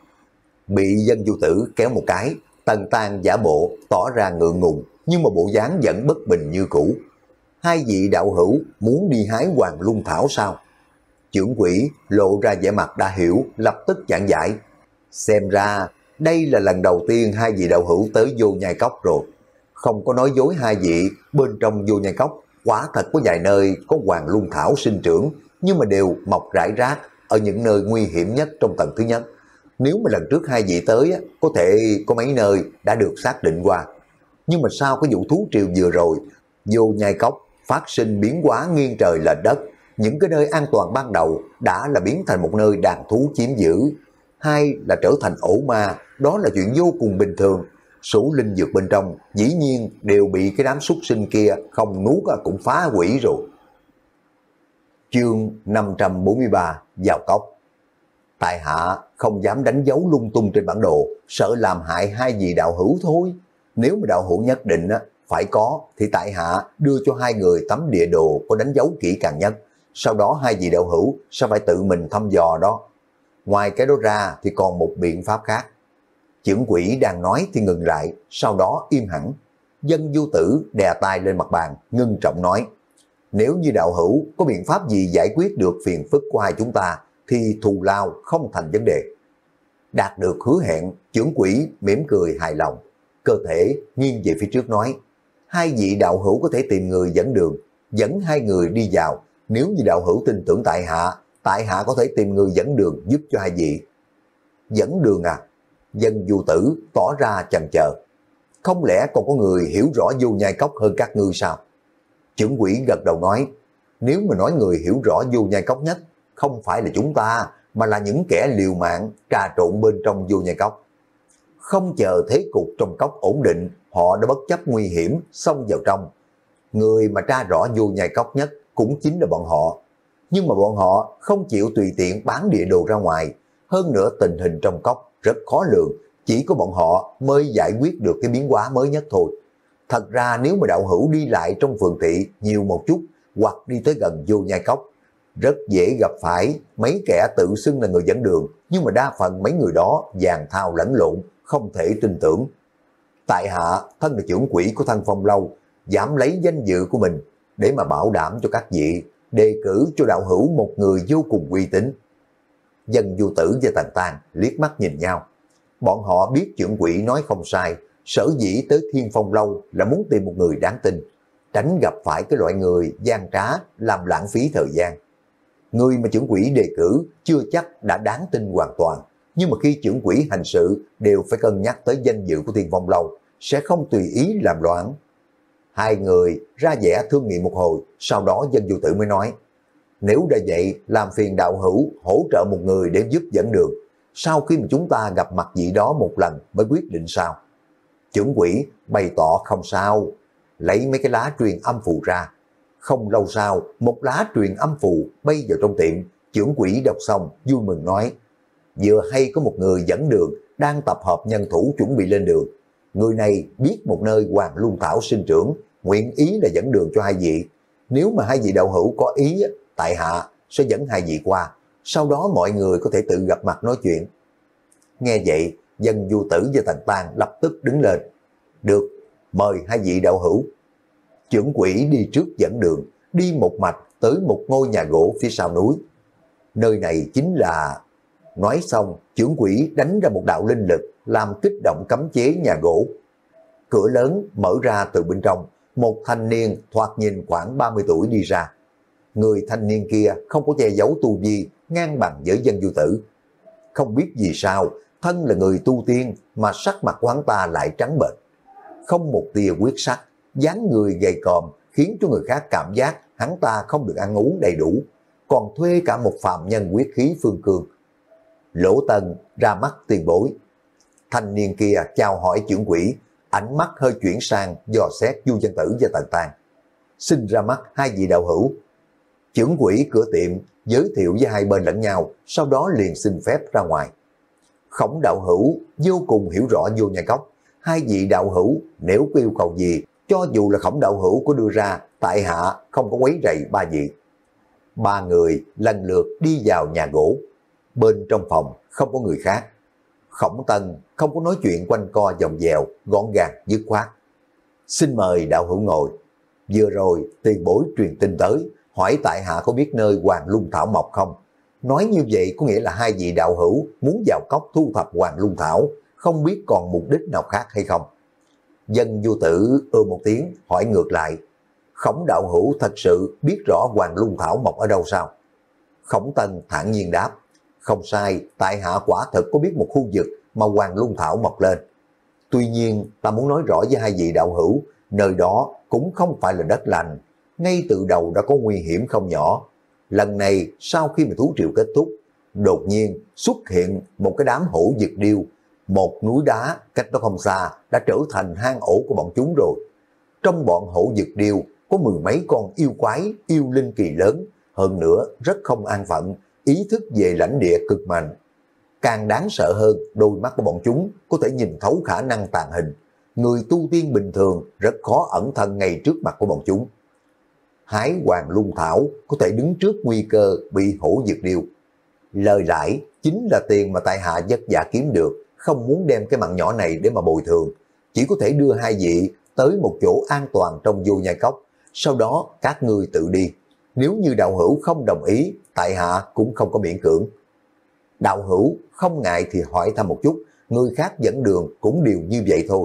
Bị Dân Vô Tử kéo một cái, Tần Tàng giả bộ tỏ ra ngượng ngùng, nhưng mà bộ dáng vẫn bất bình như cũ. Hai vị đạo hữu muốn đi hái Hoàng Lung Thảo sao? Trưởng quỹ lộ ra vẻ mặt đã hiểu, lập tức giảng giải. Xem ra đây là lần đầu tiên hai vị đạo hữu tới Vô Nhai Cốc rồi. Không có nói dối hai vị, bên trong Vô Nhai Cốc quả thật có vài nơi có Hoàng Lung Thảo sinh trưởng, nhưng mà đều mọc rải rác ở những nơi nguy hiểm nhất trong tầng thứ nhất. Nếu mà lần trước hai vị tới, có thể có mấy nơi đã được xác định qua. Nhưng mà sau cái vụ thú triều vừa rồi, Vô Nhai Cốc phát sinh biến hóa nghiêng trời lệch đất. Những cái nơi an toàn ban đầu đã là biến thành một nơi đàn thú chiếm giữ. Hai là trở thành ổ ma, đó là chuyện vô cùng bình thường. Số linh dược bên trong dĩ nhiên đều bị cái đám súc sinh kia không nuốt cũng phá hủy rồi. Chương năm trăm bốn mươi ba vào cốc. Tại hạ không dám đánh dấu lung tung trên bản đồ, sợ làm hại hai vị đạo hữu thôi. Nếu mà đạo hữu nhất định phải có thì tại hạ đưa cho hai người tấm địa đồ có đánh dấu kỹ càng nhất. Sau đó hai vị đạo hữu sẽ phải tự mình thăm dò đó. Ngoài cái đó ra thì còn một biện pháp khác. Trưởng quỹ đang nói thì ngừng lại, sau đó im hẳn. Dân Vô Tử đè tay lên mặt bàn, ngưng trọng nói, nếu như đạo hữu có biện pháp gì giải quyết được phiền phức của hai chúng ta, thì thù lao không thành vấn đề. Đạt được hứa hẹn, trưởng quỹ mỉm cười hài lòng, cơ thể nghiêng về phía trước nói, hai vị đạo hữu có thể tìm người dẫn đường, dẫn hai người đi vào. Nếu như đạo hữu tin tưởng tại hạ, tại hạ có thể tìm người dẫn đường giúp cho hai vị. Dẫn đường à? Dân Vô Tử tỏ ra chần chờ. Không lẽ còn có người hiểu rõ Vô Nhai Cốc hơn các ngươi sao? Trưởng quỹ gật đầu nói, nếu mà nói người hiểu rõ Vô Nhai Cốc nhất, không phải là chúng ta, mà là những kẻ liều mạng trà trộn bên trong Vô Nhai Cốc. Không chờ thế cục trong cốc ổn định, họ đã bất chấp nguy hiểm xông vào trong. Người mà tra rõ Vô Nhai Cốc nhất cũng chính là bọn họ. Nhưng mà bọn họ không chịu tùy tiện bán địa đồ ra ngoài. Hơn nữa tình hình trong cốc rất khó lường, chỉ có bọn họ mới giải quyết được cái biến hóa mới nhất thôi. Thật ra nếu mà đạo hữu đi lại trong phường thị nhiều một chút, hoặc đi tới gần Vô Nhai Cốc, rất dễ gặp phải mấy kẻ tự xưng là người dẫn đường, nhưng mà đa phần mấy người đó vàng thao lẫn lộn, không thể tin tưởng. Tại hạ thân là trưởng quỹ của Thanh Phong Lâu, dám lấy danh dự của mình để mà bảo đảm cho các vị, đề cử cho đạo hữu một người vô cùng uy tín. Dân Vô Tử và Tần Tàng liếc mắt nhìn nhau. Bọn họ biết trưởng quỹ nói không sai, sở dĩ tới Thiên Phong Lâu là muốn tìm một người đáng tin, tránh gặp phải cái loại người gian trá làm lãng phí thời gian. Người mà trưởng quỹ đề cử chưa chắc đã đáng tin hoàn toàn, nhưng mà khi trưởng quỹ hành sự đều phải cân nhắc tới danh dự của Thiên Phong Lâu, sẽ không tùy ý làm loạn. Hai người ra vẻ thương nghị một hồi, sau đó Dân Du Tử mới nói, nếu đã vậy làm phiền đạo hữu hỗ trợ một người để giúp dẫn đường, sau khi mà chúng ta gặp mặt vị đó một lần mới quyết định sao. Trưởng quỹ bày tỏ không sao, lấy mấy cái lá truyền âm phù ra. Không lâu sau, một lá truyền âm phù bay vào trong tiệm, trưởng quỹ đọc xong vui mừng nói, vừa hay có một người dẫn đường đang tập hợp nhân thủ chuẩn bị lên đường. Người này biết một nơi Hoàng Lung Thảo sinh trưởng, nguyện ý là dẫn đường cho hai vị. Nếu mà hai vị đạo hữu có ý, tại hạ sẽ dẫn hai vị qua, sau đó mọi người có thể tự gặp mặt nói chuyện. Nghe vậy, Dân Du Tử và Tần Tang lập tức đứng lên. Được, mời hai vị đạo hữu. Trưởng quỹ đi trước dẫn đường, đi một mạch tới một ngôi nhà gỗ phía sau núi. Nơi này chính là... Nói xong, trưởng quỹ đánh ra một đạo linh lực, làm kích động cấm chế nhà gỗ. Cửa lớn mở ra từ bên trong, một thanh niên thoạt nhìn khoảng ba mươi tuổi đi ra. Người thanh niên kia không có che giấu tu vi, ngang bằng với Dân Du Tử. Không biết vì sao, thân là người tu tiên mà sắc mặt của hắn ta lại trắng bệch, không một tia huyết sắc, dáng người gầy còm khiến cho người khác cảm giác hắn ta không được ăn uống đầy đủ, còn thuê cả một phàm nhân huyết khí phương cương. Lỗ Tân ra mắt tiền bối. Thanh niên kia chào hỏi trưởng quỹ, ánh mắt hơi chuyển sang dò xét Du Dân Tử và Tần Tang. Xin ra mắt hai vị đạo hữu. Trưởng quỹ cửa tiệm giới thiệu với hai bên lẫn nhau, sau đó liền xin phép ra ngoài. Khổng đạo hữu vô cùng hiểu rõ Vô Nhai Cốc, hai vị đạo hữu nếu có yêu cầu gì, cho dù là Khổng đạo hữu có đưa ra, tại hạ không có quấy rầy ba vị. Ba người lần lượt đi vào nhà gỗ. Bên trong phòng không có người khác. Khổng Tân không có nói chuyện quanh co vòng vèo, gọn gàng dứt khoát. Xin mời đạo hữu ngồi. Vừa rồi tiền bối truyền tin tới, hỏi tại hạ có biết nơi Hoàng Lung Thảo mọc không? Nói như vậy có nghĩa là hai vị đạo hữu muốn vào cốc thu thập Hoàng Lung Thảo, không biết còn mục đích nào khác hay không? Dân Du Tử ư một tiếng hỏi ngược lại, Khổng đạo hữu thật sự biết rõ Hoàng Lung Thảo mọc ở đâu sao? Khổng Tân thản nhiên đáp, không sai, tại hạ quả thực có biết một khu vực mà Hoàng Lung Thảo mọc lên. Tuy nhiên ta muốn nói rõ với hai vị đạo hữu, nơi đó cũng không phải là đất lành, ngay từ đầu đã có nguy hiểm không nhỏ. Lần này sau khi mà thú triệu kết thúc, đột nhiên xuất hiện một cái đám hổ dực điêu, một núi đá cách đó không xa đã trở thành hang ổ của bọn chúng rồi. Trong bọn hổ dực điêu có mười mấy con yêu quái, yêu linh kỳ lớn, hơn nữa rất không an phận, ý thức về lãnh địa cực mạnh. Càng đáng sợ hơn, đôi mắt của bọn chúng có thể nhìn thấu khả năng tàn hình. Người tu tiên bình thường rất khó ẩn thân ngay trước mặt của bọn chúng. Hái Hoàng Lung Thảo có thể đứng trước nguy cơ bị hổ dực điêu. Lời lãi chính là tiền mà tại hạ vất vả kiếm được, không muốn đem cái mạng nhỏ này để mà bồi thường. Chỉ có thể đưa hai vị tới một chỗ an toàn trong Vô Nhai Cốc, sau đó các ngươi tự đi. Nếu như đạo hữu không đồng ý, tại hạ cũng không có miễn cưỡng. Đạo hữu không ngại thì hỏi thăm một chút, người khác dẫn đường cũng đều như vậy thôi.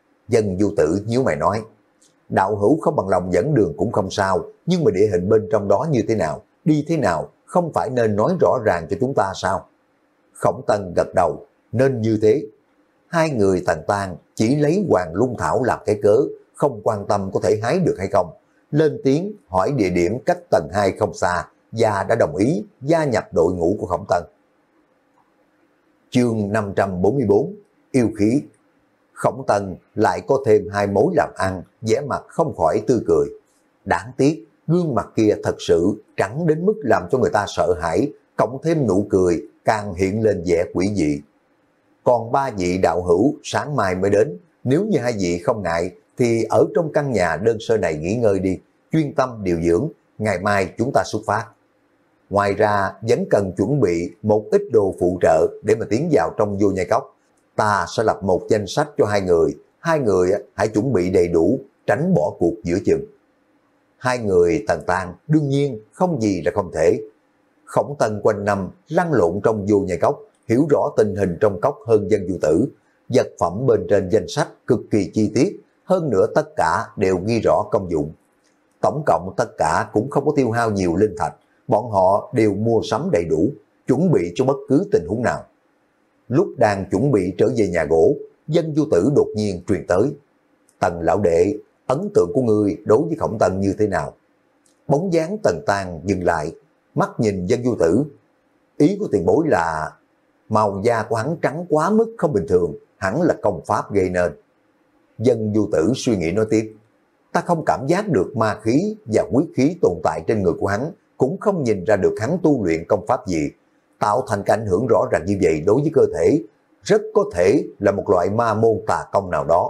Dân Du Tử nhíu mày nói, đạo hữu không bằng lòng dẫn đường cũng không sao, nhưng mà địa hình bên trong đó như thế nào, đi thế nào, không phải nên nói rõ ràng cho chúng ta sao? Khổng Tân gật đầu, nên như thế. Hai người Tần Tang chỉ lấy Hoàng Lung Thảo làm cái cớ, không quan tâm có thể hái được hay không. Lên tiếng hỏi địa điểm cách tầng hai không xa và đã đồng ý gia nhập đội ngũ của Khổng Tân. Chương năm trăm bốn mươi bốn, yêu khí. Khổng Tân lại có thêm hai mối làm ăn, vẻ mặt không khỏi tươi cười. Đáng tiếc, gương mặt kia thật sự trắng đến mức làm cho người ta sợ hãi, cộng thêm nụ cười càng hiện lên vẻ quỷ dị. Còn ba vị đạo hữu sáng mai mới đến, nếu như hai vị không ngại thì ở trong căn nhà đơn sơ này nghỉ ngơi đi, chuyên tâm điều dưỡng, ngày mai chúng ta xuất phát. Ngoài ra vẫn cần chuẩn bị một ít đồ phụ trợ để mà tiến vào trong Vô Nhai Cốc. Ta sẽ lập một danh sách cho hai người, hai người hãy chuẩn bị đầy đủ, tránh bỏ cuộc giữa chừng. Hai người Tần Tang đương nhiên không gì là không thể. Khổng Tân quanh năm lăn lộn trong Vô Nhai Cốc, hiểu rõ tình hình trong cốc hơn Dân Du Tử. vật phẩm bên trên danh sách cực kỳ chi tiết, hơn nữa tất cả đều ghi rõ công dụng. Tổng cộng tất cả cũng không có tiêu hao nhiều linh thạch, bọn họ đều mua sắm đầy đủ, chuẩn bị cho bất cứ tình huống nào. Lúc đang chuẩn bị trở về nhà gỗ, Dân Du Tử đột nhiên truyền tới: Tần lão đệ, ấn tượng của ngươi đối với Khổng Tần như thế nào? Bóng dáng Tần Tang dừng lại, mắt nhìn Dân Du Tử. Ý của tiền bối là màu da của hắn trắng quá mức không bình thường, hẳn là công pháp gây nên. Dân Du Tử suy nghĩ nói tiếp: Ta không cảm giác được ma khí và quyết khí tồn tại trên người của hắn, cũng không nhìn ra được hắn tu luyện công pháp gì, tạo thành cái ảnh hưởng rõ ràng như vậy đối với cơ thể, rất có thể là một loại ma môn tà công nào đó.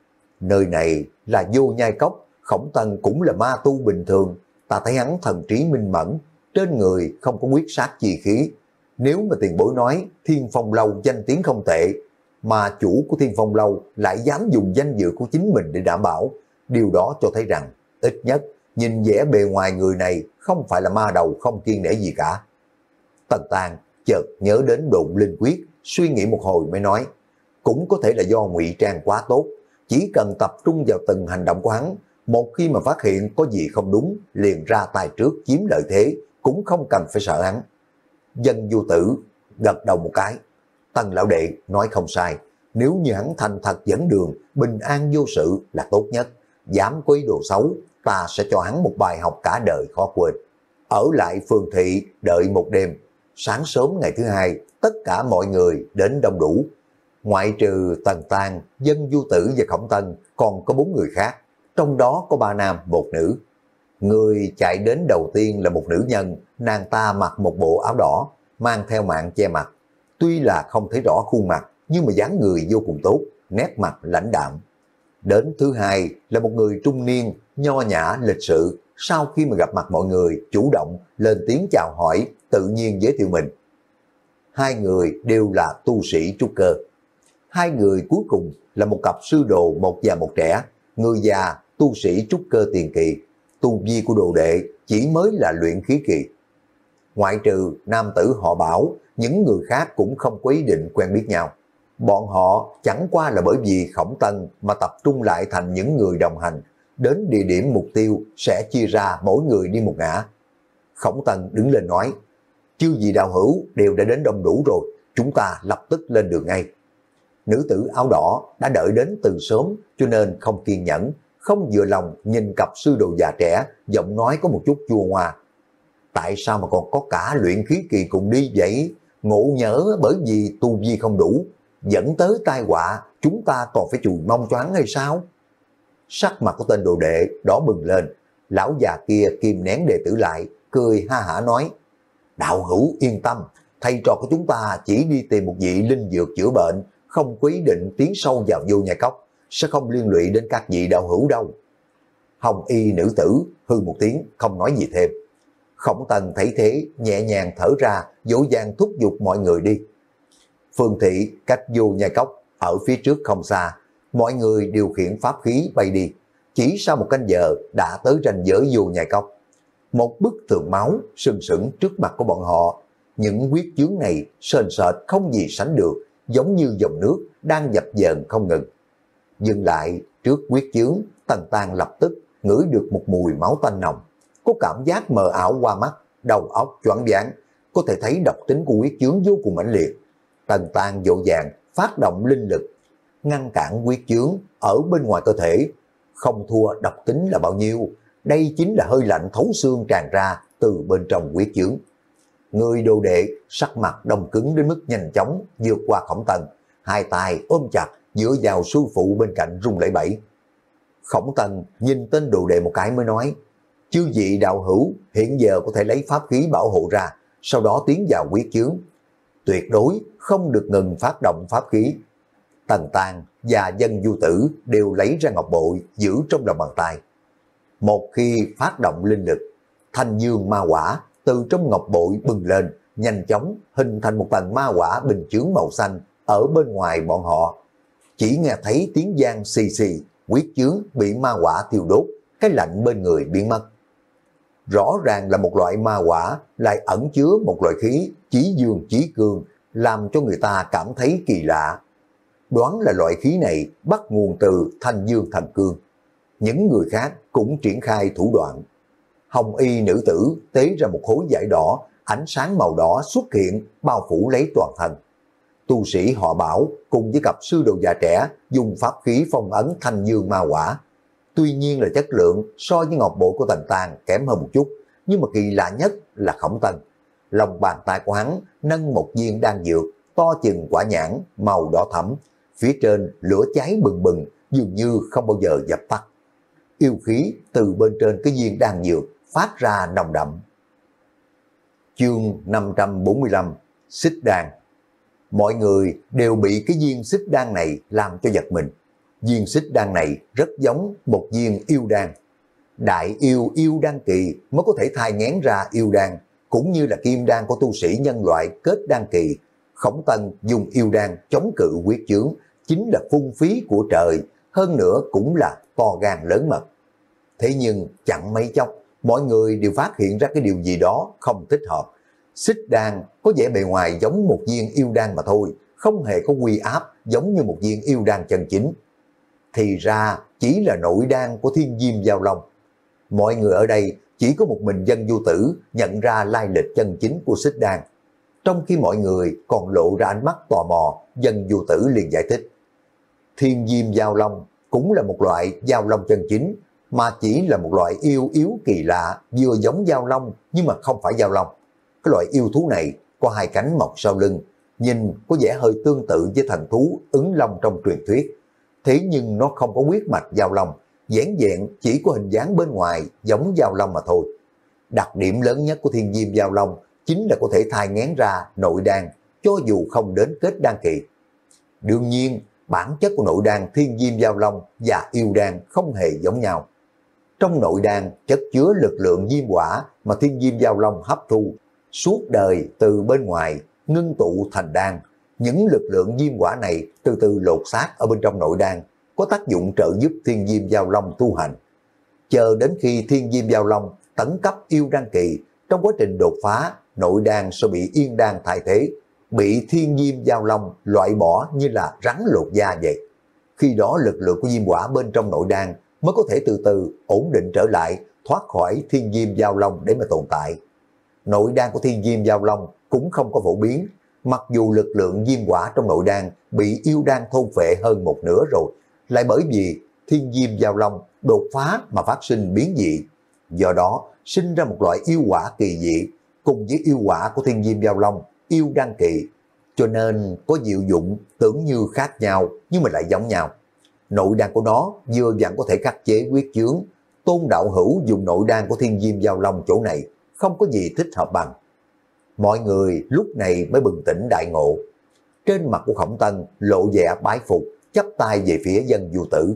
Nơi này là Vô Nhai Cốc, Khổng Tần cũng là ma tu bình thường, ta thấy hắn thần trí minh mẫn, trên người không có quyết sát chi khí. Nếu mà tiền bối nói Thiên Phong Lâu danh tiếng không tệ, mà chủ của Thiên Phong Lâu lại dám dùng danh dự của chính mình để đảm bảo, điều đó cho thấy rằng ít nhất nhìn vẻ bề ngoài người này không phải là ma đầu không kiêng nể gì cả. Tần Tang chợt nhớ đến Độn Linh Quyết, suy nghĩ một hồi mới nói: Cũng có thể là do ngụy trang quá tốt, chỉ cần tập trung vào từng hành động của hắn, một khi mà phát hiện có gì không đúng, liền ra tay trước chiếm lợi thế, cũng không cần phải sợ hắn. Dân Du Tử gật đầu một cái: Tần lão đệ nói không sai, nếu như hắn thành thật dẫn đường, bình an vô sự là tốt nhất. Dám có ý đồ xấu, ta sẽ cho hắn một bài học cả đời khó quên. Ở lại phường thị đợi một đêm, sáng sớm ngày thứ hai, tất cả mọi người đến đông đủ. Ngoại trừ Tần Tang, Dân Du Tử và Khổng Tần, còn có bốn người khác, trong đó có ba nam, một nữ. Người chạy đến đầu tiên là một nữ nhân, nàng ta mặc một bộ áo đỏ, mang theo mạng che mặt. Tuy là không thấy rõ khuôn mặt, nhưng mà dáng người vô cùng tốt, nét mặt lãnh đạm. Đến thứ hai là một người trung niên, nho nhã lịch sự, sau khi mà gặp mặt mọi người, chủ động lên tiếng chào hỏi, tự nhiên giới thiệu mình. Hai người đều là tu sĩ trúc cơ. Hai người cuối cùng là một cặp sư đồ, một già một trẻ. Người già tu sĩ trúc cơ tiền kỳ, tu vi của đồ đệ chỉ mới là luyện khí kỳ. Ngoại trừ nam tử họ Bảo, những người khác cũng không có ý định quen biết nhau. Bọn họ chẳng qua là bởi vì Khổng Tần mà tập trung lại thành những người đồng hành, đến địa điểm mục tiêu sẽ chia ra mỗi người đi một ngã. Khổng Tần đứng lên nói: Chư vị đạo hữu đều đã đến đông đủ rồi, chúng ta lập tức lên đường ngay. Nữ tử áo đỏ đã đợi đến từ sớm, cho nên không kiên nhẫn, không vừa lòng nhìn cặp sư đồ già trẻ, giọng nói có một chút chua ngoa. Tại sao mà còn có cả luyện khí kỳ cùng đi vậy? Ngộ nhỡ bởi vì tu vi không đủ, dẫn tới tai họa, chúng ta còn phải chùi mông cho hắn hay sao? Sắc mặt của tên đồ đệ đỏ bừng lên, lão già kia kìm nén đệ tử lại, cười ha hả nói: Đạo hữu yên tâm, thầy trò của chúng ta chỉ đi tìm một vị linh dược chữa bệnh, không có ý định tiến sâu vào Vô Nhai Cốc, sẽ không liên lụy đến các vị đạo hữu đâu. Hồng y nữ tử hư một tiếng, không nói gì thêm. Khổng Tần thấy thế, nhẹ nhàng thở ra, dỗ dàng thúc giục mọi người đi. Phương thị cách Vô Nhai Cốc ở phía trước không xa, mọi người điều khiển pháp khí bay đi. Chỉ sau một canh giờ đã tới ranh giới Vô Nhai Cốc. Một bức tường máu sừng sững trước mặt của bọn họ. Những huyết chướng này sền sệt không gì sánh được, giống như dòng nước đang dập dờn không ngừng. Dừng lại trước huyết chướng, Tần Tang lập tức ngửi được một mùi máu tanh nồng, có cảm giác mờ ảo qua mắt, đầu óc choáng váng, có thể thấy độc tính của huyết chướng vô cùng mãnh liệt. Tần Tang vội vàng phát động linh lực, ngăn cản huyết chướng ở bên ngoài cơ thể. Không thua độc tính là bao nhiêu, đây chính là hơi lạnh thấu xương tràn ra từ bên trong huyết chướng. Người đồ đệ sắc mặt đông cứng đến mức nhanh chóng vượt qua Khổng Tần, hai tay ôm chặt dựa vào sư phụ bên cạnh run lẩy bẩy. Khổng Tần nhìn tên đồ đệ một cái mới nói: Chư vị đạo hữu hiện giờ có thể lấy pháp khí bảo hộ ra, sau đó tiến vào huyết chướng, tuyệt đối không được ngừng phát động pháp khí. Tần Tang và Dân Du Tử đều lấy ra ngọc bội giữ trong lòng bàn tay. Một khi phát động linh lực, thanh dương ma quả từ trong ngọc bội bừng lên, nhanh chóng hình thành một tầng ma quả bình chướng màu xanh ở bên ngoài bọn họ. Chỉ nghe thấy tiếng vang xì xì, huyết chướng bị ma quả thiêu đốt, cái lạnh bên người biến mất. Rõ ràng là một loại ma quả lại ẩn chứa một loại khí chí dương chí cương, làm cho người ta cảm thấy kỳ lạ. đoán là loại khí này bắt nguồn từ Thanh Dương Thần Cương. Những người khác cũng triển khai thủ đoạn. Hồng y nữ tử tế ra một khối vải đỏ, ánh sáng màu đỏ xuất hiện bao phủ lấy toàn thân. Tu sĩ họ Bảo cùng với cặp sư đồ già trẻ dùng pháp khí phong ấn Thanh Dương ma quả. Tuy nhiên là chất lượng so với ngọc bội của Tần Tàng kém hơn một chút, nhưng mà kỳ lạ nhất là Khổng Tân. Lòng bàn tay của hắn nâng một viên đan dược to chừng quả nhãn màu đỏ thẫm, phía trên lửa cháy bừng bừng dường như không bao giờ dập tắt. Yêu khí từ bên trên cái viên đan dược phát ra nồng đậm. Chương năm trăm bốn mươi lăm, Xích Đan. Mọi người đều bị cái viên xích đan này làm cho giật mình. Viên xích đan này rất giống một viên yêu đan. Đại yêu yêu đan kỳ mới có thể thai nghén ra yêu đan, cũng như là kim đan của tu sĩ nhân loại kết đan kỳ. Khổng Tân dùng yêu đan chống cự huyết chướng, chính là phung phí của trời, hơn nữa cũng là to gan lớn mật. Thế nhưng chẳng mấy chốc, mọi người đều phát hiện ra cái điều gì đó không thích hợp. Xích đan có vẻ bề ngoài giống một viên yêu đan mà thôi, không hề có uy áp giống như một viên yêu đan chân chính. Thì ra chỉ là nội đan của Thiên Diêm Giao Long. Mọi người ở đây chỉ có một mình Dân Vô Tử nhận ra lai lịch chân chính của xích đan. Trong khi mọi người còn lộ ra ánh mắt tò mò, Dân Vô Tử liền giải thích. Thiên Diêm Giao Long cũng là một loại giao long chân chính, mà chỉ là một loại yêu yếu kỳ lạ, vừa giống giao long nhưng mà không phải giao long. Cái loại yêu thú này có hai cánh mọc sau lưng, nhìn có vẻ hơi tương tự với thần thú ứng long trong truyền thuyết. Thế nhưng nó không có huyết mạch giao long, dáng dẹn chỉ có hình dáng bên ngoài giống giao long mà thôi. Đặc điểm lớn nhất của Thiên Diêm Giao Long chính là có thể thai nghén ra nội đan, cho dù không đến kết đan kỳ. Đương nhiên, bản chất của nội đan Thiên Diêm Giao Long và yêu đan không hề giống nhau. Trong nội đan chất chứa lực lượng diêm hỏa mà Thiên Diêm Giao Long hấp thu suốt đời từ bên ngoài ngưng tụ thành đan. Những lực lượng diêm hỏa này từ từ lột xác ở bên trong nội đan, có tác dụng trợ giúp Thiên Diêm Giao Long tu hành. Chờ đến khi Thiên Diêm Giao Long tấn cấp yêu đan kỳ, trong quá trình đột phá, nội đan sẽ bị yên đan thay thế, bị Thiên Diêm Giao Long loại bỏ như là rắn lột da vậy. Khi đó lực lượng của diêm hỏa bên trong nội đan mới có thể từ từ ổn định trở lại, thoát khỏi Thiên Diêm Giao Long để mà tồn tại. Nội đan của Thiên Diêm Giao Long cũng không có phổ biến, mặc dù lực lượng diêm hỏa trong nội đan bị yêu đan thôn phệ hơn một nửa rồi, lại bởi vì Thiên Diêm Giao Long đột phá mà phát sinh biến dị. Do đó sinh ra một loại yêu hỏa kỳ dị, cùng với yêu hỏa của Thiên Diêm Giao Long, yêu đan kỳ, cho nên có diệu dụng tưởng như khác nhau nhưng mà lại giống nhau. Nội đan của nó vừa vặn có thể khắc chế huyết chướng. Tôn đạo hữu dùng nội đan của Thiên Diêm Giao Long chỗ này không có gì thích hợp bằng. Mọi người lúc này mới bừng tỉnh đại ngộ. Trên mặt của Khổng Tân lộ vẻ bái phục, chắp tay về phía Dân Vô Tử.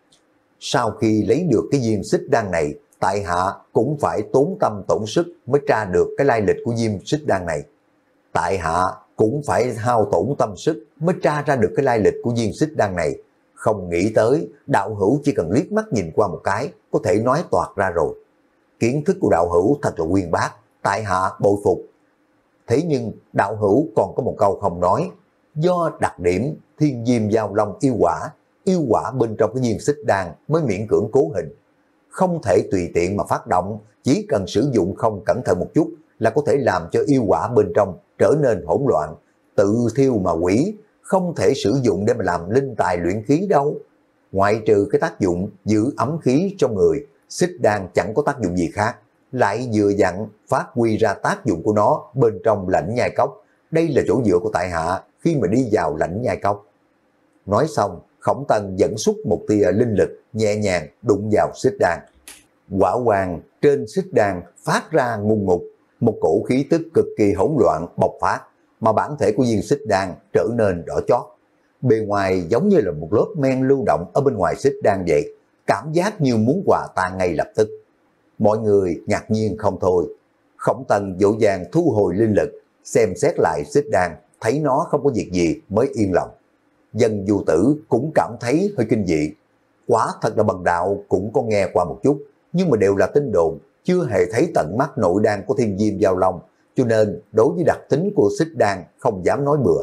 Sau khi lấy được cái viên xích đan này, tại hạ cũng phải tốn tâm tổn sức mới tra được cái lai lịch của viên xích đan này. Tại hạ cũng phải hao tổn tâm sức mới tra ra được cái lai lịch của viên xích đan này. Không nghĩ tới đạo hữu chỉ cần liếc mắt nhìn qua một cái có thể nói toạc ra rồi. Kiến thức của đạo hữu thật là uyên bác, tại hạ bội phục. Thế nhưng đạo hữu còn có một câu không nói. Do đặc điểm Thiên Diêm Giao Long yêu hỏa, yêu hỏa bên trong cái viên xích đan mới miễn cưỡng cố hình. Không thể tùy tiện mà phát động, chỉ cần sử dụng không cẩn thận một chút là có thể làm cho yêu hỏa bên trong trở nên hỗn loạn, tự thiêu mà hủy, không thể sử dụng để mà làm linh tài luyện khí đâu. Ngoại trừ cái tác dụng giữ ấm khí trong người, xích đan chẳng có tác dụng gì khác, lại vừa dặn phát huy ra tác dụng của nó bên trong lãnh nhai cốc. Đây là chỗ dựa của tại hạ khi mà đi vào lãnh nhai cốc. Nói xong, Khổng Tân dẫn xuất một tia linh lực nhẹ nhàng đụng vào xích đan. Quả quang trên xích đan phát ra ngùng ngục, một cổ khí tức cực kỳ hỗn loạn bộc phát, mà bản thể của viên xích đan trở nên đỏ chót. Bề ngoài giống như là một lớp men lưu động ở bên ngoài xích đan vậy, cảm giác như muốn hòa tan ngay lập tức. Mọi người ngạc nhiên không thôi. Khổng Tân vội vàng thu hồi linh lực, xem xét lại xích đan, thấy nó không có việc gì mới yên lòng. Dân Vô Tử cũng cảm thấy hơi kinh dị. Quả thật là bần đạo cũng có nghe qua một chút, nhưng mà đều là tin đồn, chưa hề thấy tận mắt nội đan của Thiên Diêm Giao Long, cho nên đối với đặc tính của xích đan không dám nói bừa.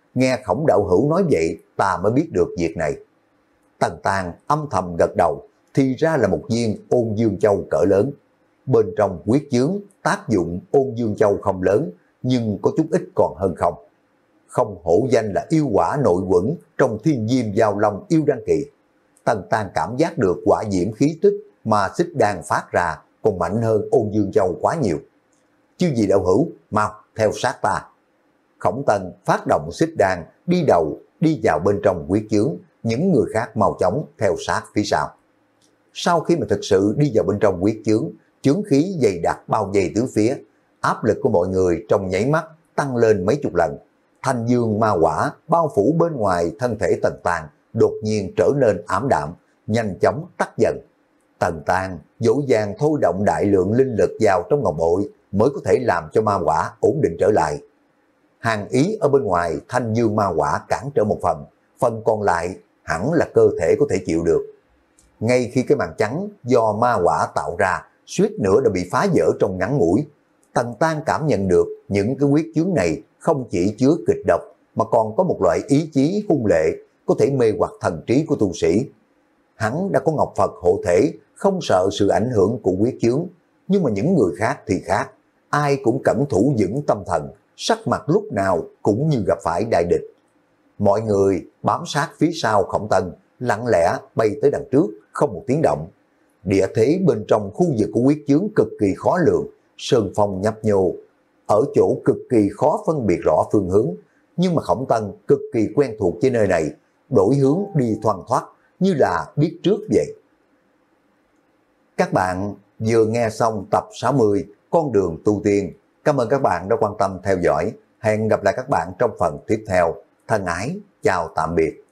nghe Khổng đạo hữu nói vậy ta mới biết được việc này. Tần Tàng âm thầm gật đầu, thì ra là một viên Ôn Dương Châu cỡ lớn. Bên trong huyết chướng tác dụng Ôn Dương Châu không lớn, nhưng có chút ít còn hơn không. Không hổ danh là yêu quả nội quẩn trong Thiên Diêm Giao Long yêu đan kỳ. Tần Tàng cảm giác được quả diễm khí tức mà xích đan phát ra còn mạnh hơn Ôn Dương Châu quá nhiều. Chứ gì đạo hữu, mau theo sát ta. Khổng Tần phát động xích đan đi đầu, đi vào bên trong huyết chướng, những người khác mau chóng theo sát phía sau. Sau khi mà thực sự đi vào bên trong huyết chướng, chướng khí dày đặc bao vây tứ phía, áp lực của mọi người trong nháy mắt tăng lên mấy chục lần. Thanh dương ma quả bao phủ bên ngoài thân thể Tần Tàng đột nhiên trở nên ảm đạm, nhanh chóng tắt dần. Tần Tàng dỗ dàng thôi động đại lượng linh lực vào trong ngọc bội mới có thể làm cho ma quả ổn định trở lại. Hàng ý ở bên ngoài thanh dương ma quả cản trở một phần, phần còn lại hẳn là cơ thể có thể chịu được. Ngay khi cái màn trắng do ma quả tạo ra suýt nữa đã bị phá vỡ trong ngắn ngủi, Tần Tàng cảm nhận được những cái huyết chướng này không chỉ chứa kịch độc mà còn có một loại ý chí hung lệ có thể mê hoặc thần trí của tu sĩ. Hắn đã có Ngọc Phật hộ thể, không sợ sự ảnh hưởng của huyết chướng, nhưng mà những người khác thì khác, ai cũng cẩn thủ vững tâm thần, sắc mặt lúc nào cũng như gặp phải đại địch. Mọi người bám sát phía sau Khổng Tần, lặng lẽ bay tới đằng trước, không một tiếng động. Địa thế bên trong khu vực của huyết chướng cực kỳ khó lường, sơn phong nhấp nhô, ở chỗ cực kỳ khó phân biệt rõ phương hướng, nhưng mà Khổng Tần cực kỳ quen thuộc với nơi này, đổi hướng đi thoăn thoắt như là biết trước vậy. Các bạn vừa nghe xong tập sáu mươi Con đường tu tiên. Cảm ơn các bạn đã quan tâm theo dõi. Hẹn gặp lại các bạn trong phần tiếp theo. Thân ái, chào tạm biệt.